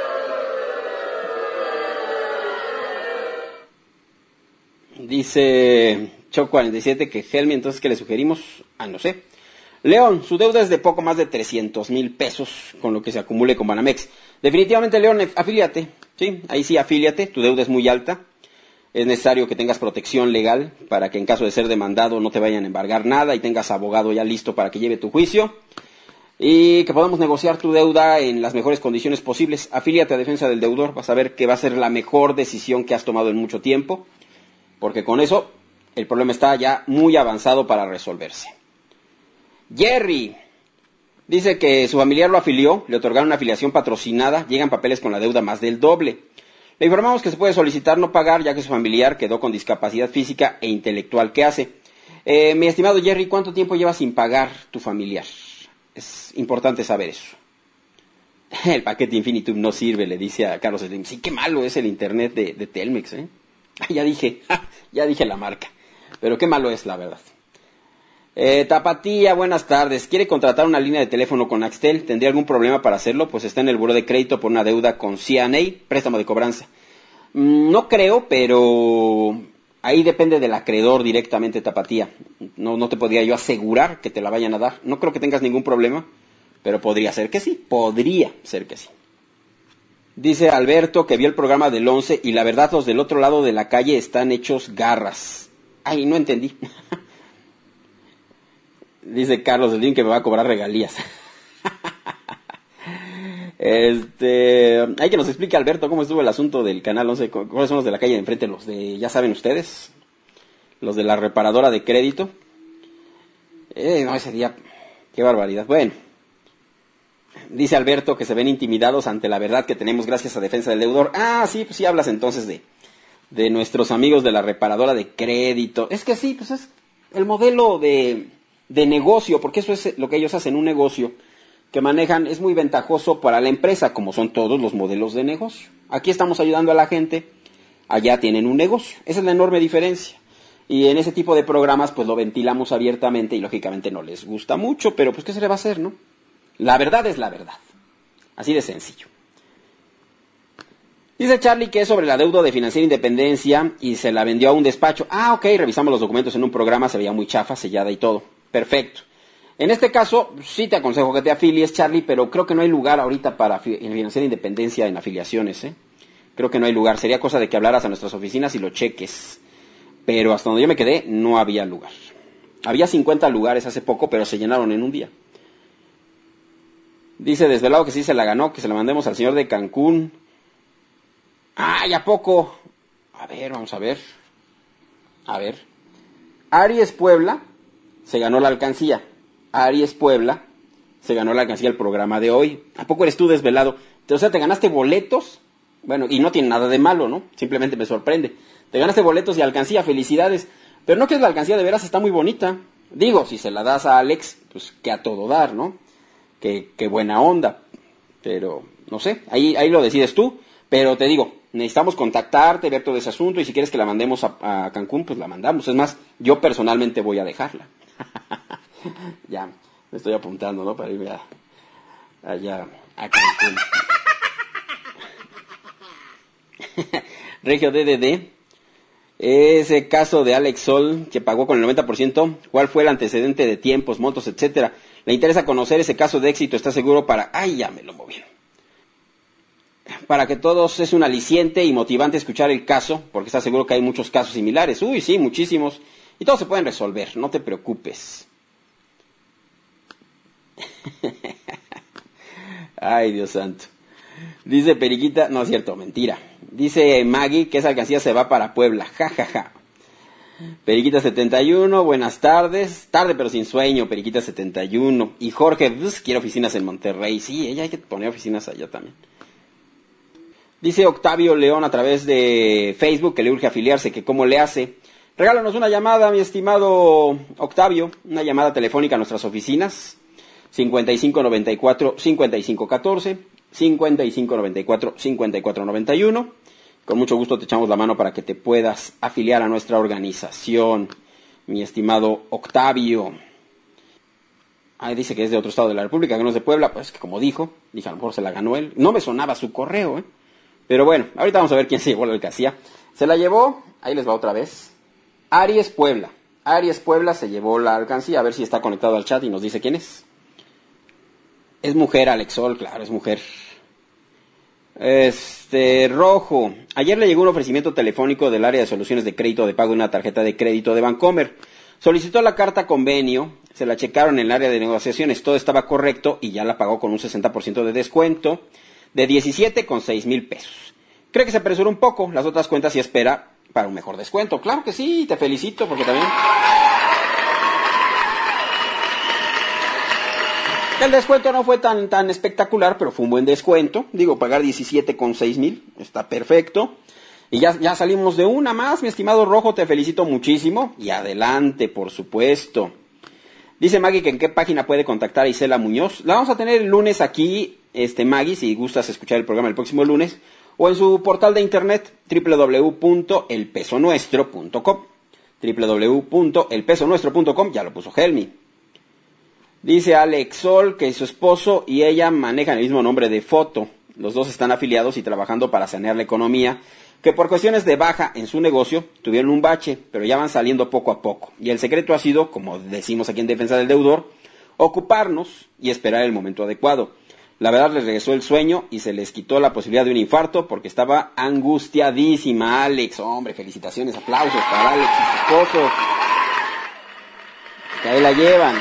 Dice Choc 47 que Helmi, entonces, ¿qué le sugerimos? No sé. León, su deuda es de poco más de 300,000 pesos con lo que se acumule con Banamex. Definitivamente, León, afíliate. Sí, ahí sí, afíliate. Tu deuda es muy alta. Es necesario que tengas protección legal para que en caso de ser demandado no te vayan a embargar nada y tengas abogado ya listo para que lleve tu juicio. Y que podamos negociar tu deuda en las mejores condiciones posibles. Afíliate a Defensa del Deudor. Vas a ver que va a ser la mejor decisión que has tomado en mucho tiempo. Porque con eso el problema está ya muy avanzado para resolverse. Jerry dice que su familiar lo afilió, le otorgaron una afiliación patrocinada, llegan papeles con la deuda más del doble. Le informamos que se puede solicitar no pagar ya que su familiar quedó con discapacidad física e intelectual. ¿Qué hace? Mi estimado Jerry, ¿cuánto tiempo lleva sin pagar tu familiar? Es importante saber eso. El paquete Infinitum no sirve, le dice a Carlos Slim. Sí, qué malo es el internet de Telmex, ¿eh? Ya dije la marca. Pero qué malo es, la verdad. Tapatía, buenas tardes. ¿Quiere contratar una línea de teléfono con Axtel? ¿Tendría algún problema para hacerlo? Pues está en el buró de crédito por una deuda con C&A, préstamo de cobranza. No creo, pero ahí depende del acreedor directamente, Tapatía. No te podría yo asegurar que te la vayan a dar. No creo que tengas ningún problema, pero podría ser que sí. Dice Alberto que vio el programa del 11 y la verdad los del otro lado de la calle están hechos garras. Ay, no entendí. Dice Carlos Slim que me va a cobrar regalías. Hay que nos explique Alberto cómo estuvo el asunto del Canal 11. ¿Cuáles son los de la calle de enfrente? Los de, ya saben ustedes, los de la reparadora de crédito. No, ese día, qué barbaridad. Bueno, dice Alberto que se ven intimidados ante la verdad que tenemos gracias a Defensa del Deudor. Ah, sí, pues sí hablas entonces de nuestros amigos de la reparadora de crédito. Es que sí, pues es el modelo de negocio, porque eso es lo que ellos hacen, un negocio que manejan, es muy ventajoso para la empresa, como son todos los modelos de negocio. Aquí estamos ayudando a la gente, allá tienen un negocio. Esa es la enorme diferencia. Y en ese tipo de programas, pues lo ventilamos abiertamente y lógicamente no les gusta mucho, pero pues ¿qué se le va a hacer, no? La verdad es la verdad. Así de sencillo. Dice Charlie que es sobre la deuda de Financiera Independencia y se la vendió a un despacho. Ah, ok, revisamos los documentos en un programa, se veía muy chafa, sellada y todo. Perfecto. En este caso, sí te aconsejo que te afilies, Charlie, pero creo que no hay lugar ahorita para Financiera Independencia en afiliaciones, ¿eh? Creo que no hay lugar. Sería cosa de que hablaras a nuestras oficinas y lo cheques. Pero hasta donde yo me quedé, no había lugar. Había 50 lugares hace poco, pero se llenaron en un día. Dice Desvelado que sí se la ganó, que se la mandemos al señor de Cancún. ¡Ah, ya poco! A ver, vamos a ver. Aries Puebla se ganó la alcancía. Aries Puebla se ganó la alcancía del programa de hoy. ¿A poco eres tú, Desvelado? O sea, te ganaste boletos. Bueno, y no tiene nada de malo, ¿no? Simplemente me sorprende. Te ganaste boletos y alcancía, felicidades. Pero no que la alcancía de veras está muy bonita. Digo, si se la das a Alex, pues que a todo dar, ¿no? Que buena onda. Pero, no sé, ahí lo decides tú. Pero te digo, necesitamos contactarte, ver todo ese asunto. Y si quieres que la mandemos a Cancún, pues la mandamos. Es más, yo personalmente voy a dejarla. Ya, me estoy apuntando, ¿no? Para irme allá a Cancún. Regio DDD. Ese caso de Alex Sol, que pagó con el 90%, ¿cuál fue el antecedente de tiempos, montos, etcétera? Le interesa conocer ese caso de éxito, ¿está seguro para...? ¡Ay, ya me lo movieron! Para que todos es un aliciente y motivante escuchar el caso, porque está seguro que hay muchos casos similares. Uy, sí, muchísimos. Y todos se pueden resolver, no te preocupes. Ay, Dios santo. Dice Periquita, no es cierto, mentira. Dice Maggie que esa alcancía se va para Puebla, jajaja. Periquita 71, buenas tardes. Tarde pero sin sueño, Periquita 71. Y Jorge, quiere oficinas en Monterrey. Sí, ella hay que poner oficinas allá también. Dice Octavio León a través de Facebook que le urge afiliarse, que cómo le hace. Regálanos una llamada, mi estimado Octavio, una llamada telefónica a nuestras oficinas. 5594-5514, 5594-5491. Con mucho gusto te echamos la mano para que te puedas afiliar a nuestra organización, mi estimado Octavio. Ahí dice que es de otro estado de la República, que no es de Puebla. Pues que como dije, a lo mejor se la ganó él. No me sonaba su correo, ¿eh? Pero bueno, ahorita vamos a ver quién se llevó la alcancía. Se la llevó, ahí les va otra vez, Aries Puebla. Aries Puebla se llevó la alcancía, a ver si está conectado al chat y nos dice quién es. Es mujer, Alexol, claro, es mujer. Rojo. Ayer le llegó un ofrecimiento telefónico del área de soluciones de crédito de pago de una tarjeta de crédito de Bancomer. Solicitó la carta convenio, se la checaron en el área de negociaciones, todo estaba correcto y ya la pagó con un 60% de descuento de 17,6,000 pesos. Cree que se apresuró un poco, las otras cuentas sí espera para un mejor descuento. Claro que sí, te felicito porque también... El descuento no fue tan espectacular, pero fue un buen descuento. Digo, pagar 17,6,000 está perfecto. Y ya salimos de una más, mi estimado Rojo, te felicito muchísimo. Y adelante, por supuesto. Dice Maggie que en qué página puede contactar a Isela Muñoz. La vamos a tener el lunes aquí, Maggie, si gustas escuchar el programa el próximo lunes. O en su portal de internet, www.elpesonuestro.com. www.elpesonuestro.com, ya lo puso Helmi. Dice Alex Sol que su esposo y ella manejan el mismo nombre de foto. Los dos están afiliados y trabajando para sanear la economía, que por cuestiones de baja en su negocio tuvieron un bache, pero ya van saliendo poco a poco. Y el secreto ha sido, como decimos aquí en Defensa del Deudor, ocuparnos y esperar el momento adecuado. La verdad les regresó el sueño y se les quitó la posibilidad de un infarto porque estaba angustiadísima. Alex, hombre, felicitaciones, aplausos para Alex y su esposo. Que ahí la llevan.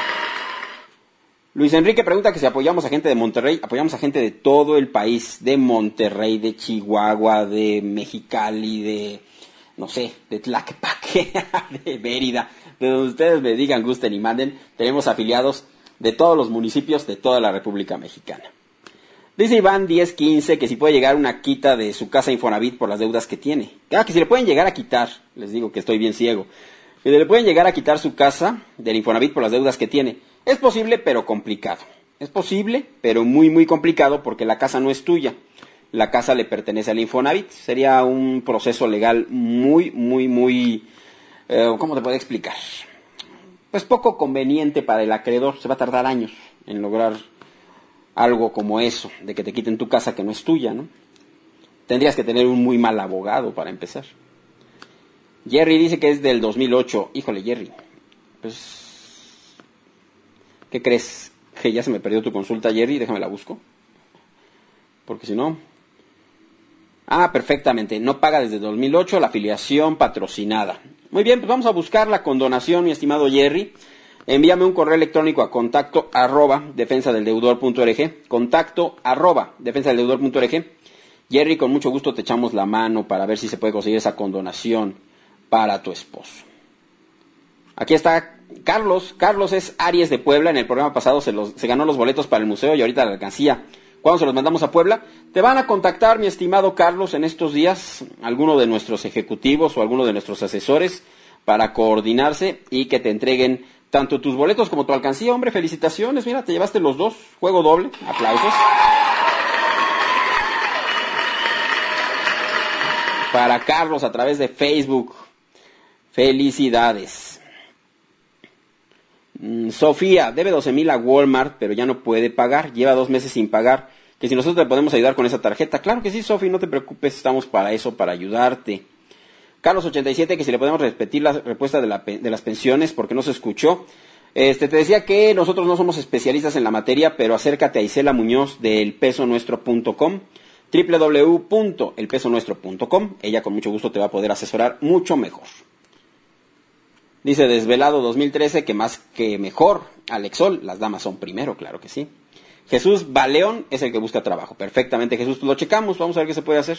Luis Enrique pregunta que si apoyamos a gente de Monterrey. Apoyamos a gente de todo el país, de Monterrey, de Chihuahua, de Mexicali, de, no sé, de Tlaquepaque, de Mérida, de donde ustedes me digan, gusten y manden. Tenemos afiliados de todos los municipios de toda la República Mexicana. Dice Iván 1015 que si puede llegar una quita de su casa Infonavit por las deudas que tiene. Que si le pueden llegar a quitar, les digo que estoy bien ciego, que le pueden llegar a quitar su casa del Infonavit por las deudas que tiene. Es posible, pero complicado. Es posible, pero muy, muy complicado porque la casa no es tuya. La casa le pertenece al Infonavit. Sería un proceso legal muy, muy, muy... ¿cómo te puedo explicar? Pues poco conveniente para el acreedor. Se va a tardar años en lograr algo como eso, de que te quiten tu casa que no es tuya, ¿no? Tendrías que tener un muy mal abogado para empezar. Jerry dice que es del 2008. Híjole, Jerry. Pues... ¿qué crees? Que ya se me perdió tu consulta, Jerry. Déjame la busco. Porque si no... perfectamente. No paga desde 2008 la afiliación patrocinada. Muy bien, pues vamos a buscar la condonación, mi estimado Jerry. Envíame un correo electrónico a contacto@defensadeldeudor.org. Contacto@defensadeldeudor.org. Jerry, con mucho gusto te echamos la mano para ver si se puede conseguir esa condonación para tu esposo. Aquí está Carlos. Carlos es Aries de Puebla. En el programa pasado se ganó los boletos para el museo y ahorita la alcancía. ¿Cuándo se los mandamos a Puebla? Te van a contactar, mi estimado Carlos, en estos días, alguno de nuestros ejecutivos o alguno de nuestros asesores para coordinarse y que te entreguen tanto tus boletos como tu alcancía. Hombre, felicitaciones. Mira, te llevaste los dos. Juego doble. Aplausos. Para Carlos a través de Facebook. Felicidades. Sofía, debe 12,000 a Walmart, pero ya no puede pagar, lleva 2 meses sin pagar, que si nosotros le podemos ayudar con esa tarjeta. Claro que sí, Sofía, no te preocupes, estamos para eso, para ayudarte. Carlos 87, que si le podemos repetir la respuesta de las pensiones, porque no se escuchó. Te decía que nosotros no somos especialistas en la materia, pero acércate a Isela Muñoz de elpesonuestro.com, www.elpesonuestro.com, ella con mucho gusto te va a poder asesorar mucho mejor. Dice Desvelado 2013 que más que mejor, Alexol, las damas son primero, claro que sí. Jesús Baleón es el que busca trabajo. Perfectamente, Jesús, pues lo checamos, vamos a ver qué se puede hacer.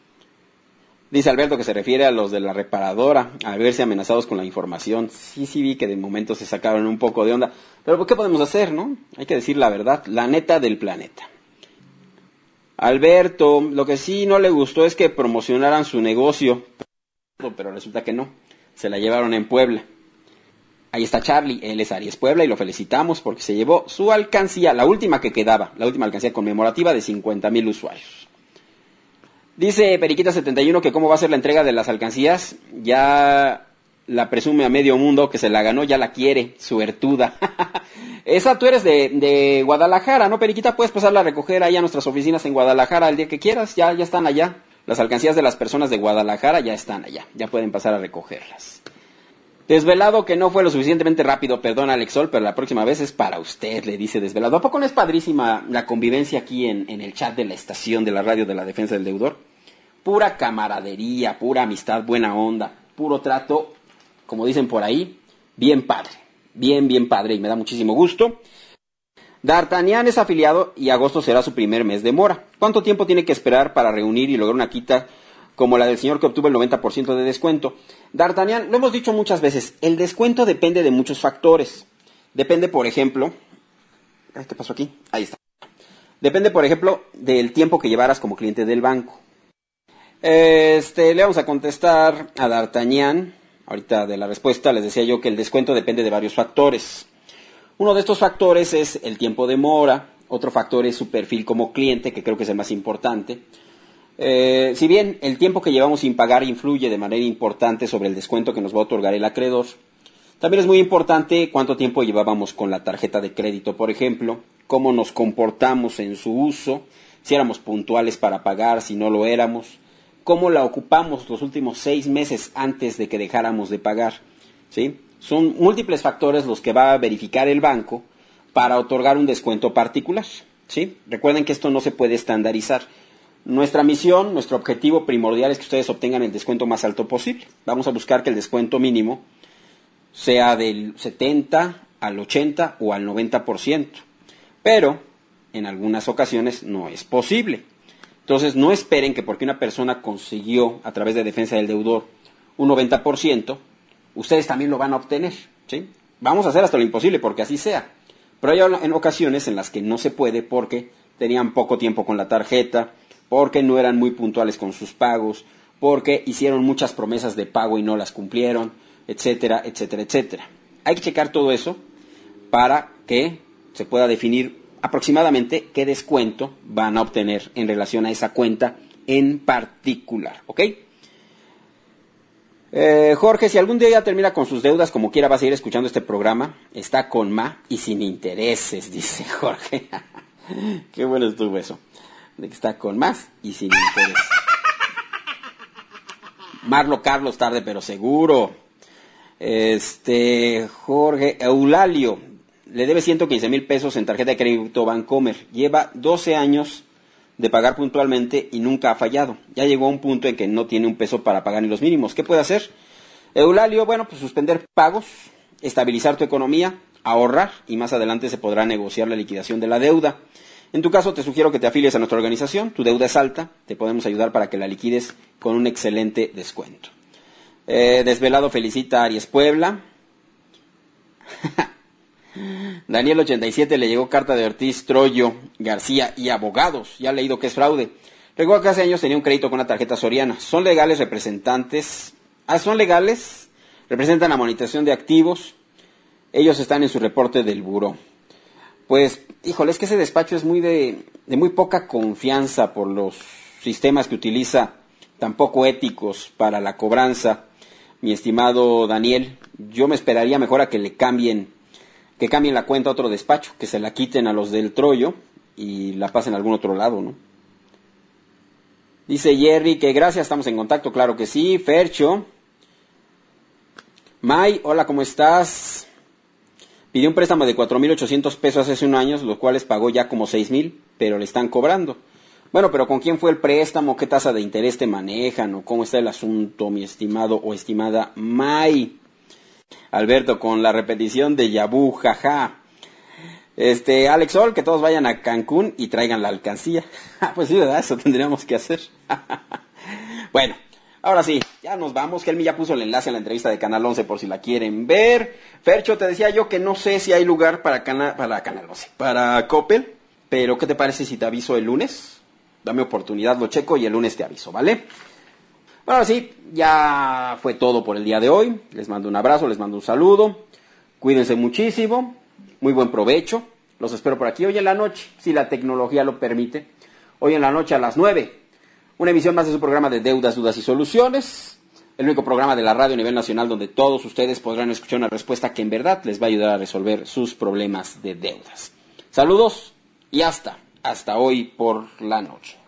Dice Alberto que se refiere a los de la reparadora, al verse amenazados con la información. Sí vi que de momento se sacaron un poco de onda. Pero ¿qué podemos hacer, no? Hay que decir la verdad, la neta del planeta. Alberto, lo que sí no le gustó es que promocionaran su negocio, pero resulta que no, se la llevaron en Puebla. Ahí está Charlie, él es Aries Puebla y lo felicitamos porque se llevó su alcancía, la última que quedaba, la última alcancía conmemorativa de 50,000 usuarios. Dice Periquita71 que cómo va a ser la entrega de las alcancías, ya la presume a medio mundo que se la ganó, ya la quiere, suertuda. Esa tú eres de Guadalajara, ¿no, Periquita? Puedes pasarla a recoger ahí a nuestras oficinas en Guadalajara el día que quieras, ya están allá. Las alcancías de las personas de Guadalajara ya están allá, ya pueden pasar a recogerlas. Desvelado que no fue lo suficientemente rápido, perdón Alexol, pero la próxima vez es para usted, le dice Desvelado. ¿A poco no es padrísima la convivencia aquí en el chat de la estación de la radio de la Defensa del Deudor? Pura camaradería, pura amistad, buena onda, puro trato, como dicen por ahí, bien padre, bien padre y me da muchísimo gusto. D'Artagnan es afiliado y agosto será su primer mes de mora. ¿Cuánto tiempo tiene que esperar para reunir y lograr una quita como la del señor que obtuvo el 90% de descuento? D'Artagnan, lo hemos dicho muchas veces, el descuento depende de muchos factores. Depende, por ejemplo, ¿qué pasó aquí? Ahí está. Depende, por ejemplo, del tiempo que llevaras como cliente del banco. Le vamos a contestar a D'Artagnan. Ahorita de la respuesta les decía yo que el descuento depende de varios factores. Uno de estos factores es el tiempo de mora. Otro factor es su perfil como cliente, que creo que es el más importante. Si bien el tiempo que llevamos sin pagar influye de manera importante sobre el descuento que nos va a otorgar el acreedor, también es muy importante cuánto tiempo llevábamos con la tarjeta de crédito, por ejemplo, cómo nos comportamos en su uso, si éramos puntuales para pagar, si no lo éramos, cómo la ocupamos los últimos 6 meses antes de que dejáramos de pagar, ¿sí? Son múltiples factores los que va a verificar el banco para otorgar un descuento particular, ¿sí? Recuerden que esto no se puede estandarizar. Nuestra misión, nuestro objetivo primordial es que ustedes obtengan el descuento más alto posible. Vamos a buscar que el descuento mínimo sea del 70 al 80 o al 90%. Pero en algunas ocasiones no es posible. Entonces no esperen que porque una persona consiguió a través de defensa del deudor un 90%, ustedes también lo van a obtener, ¿sí? Vamos a hacer hasta lo imposible porque así sea. Pero hay en ocasiones en las que no se puede porque tenían poco tiempo con la tarjeta, porque no eran muy puntuales con sus pagos, porque hicieron muchas promesas de pago y no las cumplieron, etcétera, etcétera, etcétera. Hay que checar todo eso para que se pueda definir aproximadamente qué descuento van a obtener en relación a esa cuenta en particular, ¿ok? Jorge, si algún día ya termina con sus deudas, como quiera va a seguir escuchando este programa. Está con ma y sin intereses, dice Jorge. Qué bueno estuvo eso. De que está con más y sin interés. Marlo Carlos, tarde pero seguro. Jorge Eulalio le debe 115,000 pesos en tarjeta de crédito Bancomer. Lleva 12 años de pagar puntualmente y nunca ha fallado. Ya llegó a un punto en que no tiene un peso para pagar ni los mínimos. ¿Qué puede hacer? Eulalio, bueno, pues suspender pagos, estabilizar tu economía, ahorrar y más adelante se podrá negociar la liquidación de la deuda. En tu caso, te sugiero que te afilies a nuestra organización. Tu deuda es alta, te podemos ayudar para que la liquides con un excelente descuento. Desvelado felicita a Aries Puebla. Daniel 87 le llegó carta de Ortiz, Troyo, García y abogados. Ya ha leído que es fraude. Recuerdo que hace años tenía un crédito con una tarjeta Soriana. Son legales representantes. Son legales. Representan la monetización de activos. Ellos están en su reporte del buró. Pues, híjole, es que ese despacho es de muy poca confianza por los sistemas que utiliza, tan poco éticos para la cobranza. Mi estimado Daniel, yo me esperaría mejor a que le cambien la cuenta a otro despacho, que se la quiten a los del Troyo y la pasen a algún otro lado, ¿no? Dice Jerry que gracias, estamos en contacto, claro que sí. Fercho. May, hola, ¿cómo estás? Pidió un préstamo de 4,800 pesos hace un año, los cuales pagó ya como 6,000, pero le están cobrando. Bueno, pero ¿con quién fue el préstamo? ¿Qué tasa de interés te manejan? ¿O cómo está el asunto, mi estimado o estimada May? Alberto, con la repetición de Yabú, jaja. Alex Sol, que todos vayan a Cancún y traigan la alcancía. Pues sí, ¿verdad? Eso tendríamos que hacer. Bueno, ahora sí, ya nos vamos. Helmi ya puso el enlace a la entrevista de Canal 11 por si la quieren ver. Fercho, te decía yo que no sé si hay lugar para Canal 11, para Coppel, pero ¿qué te parece si te aviso el lunes? Dame oportunidad, lo checo y el lunes te aviso, ¿vale? Bueno, sí, ya fue todo por el día de hoy. Les mando un abrazo, les mando un saludo. Cuídense muchísimo. Muy buen provecho. Los espero por aquí hoy en la noche, si la tecnología lo permite. Hoy en la noche a las 9. Una emisión más de su programa de Deudas, Dudas y Soluciones. El único programa de la radio a nivel nacional donde todos ustedes podrán escuchar una respuesta que en verdad les va a ayudar a resolver sus problemas de deudas. Saludos y hasta hoy por la noche.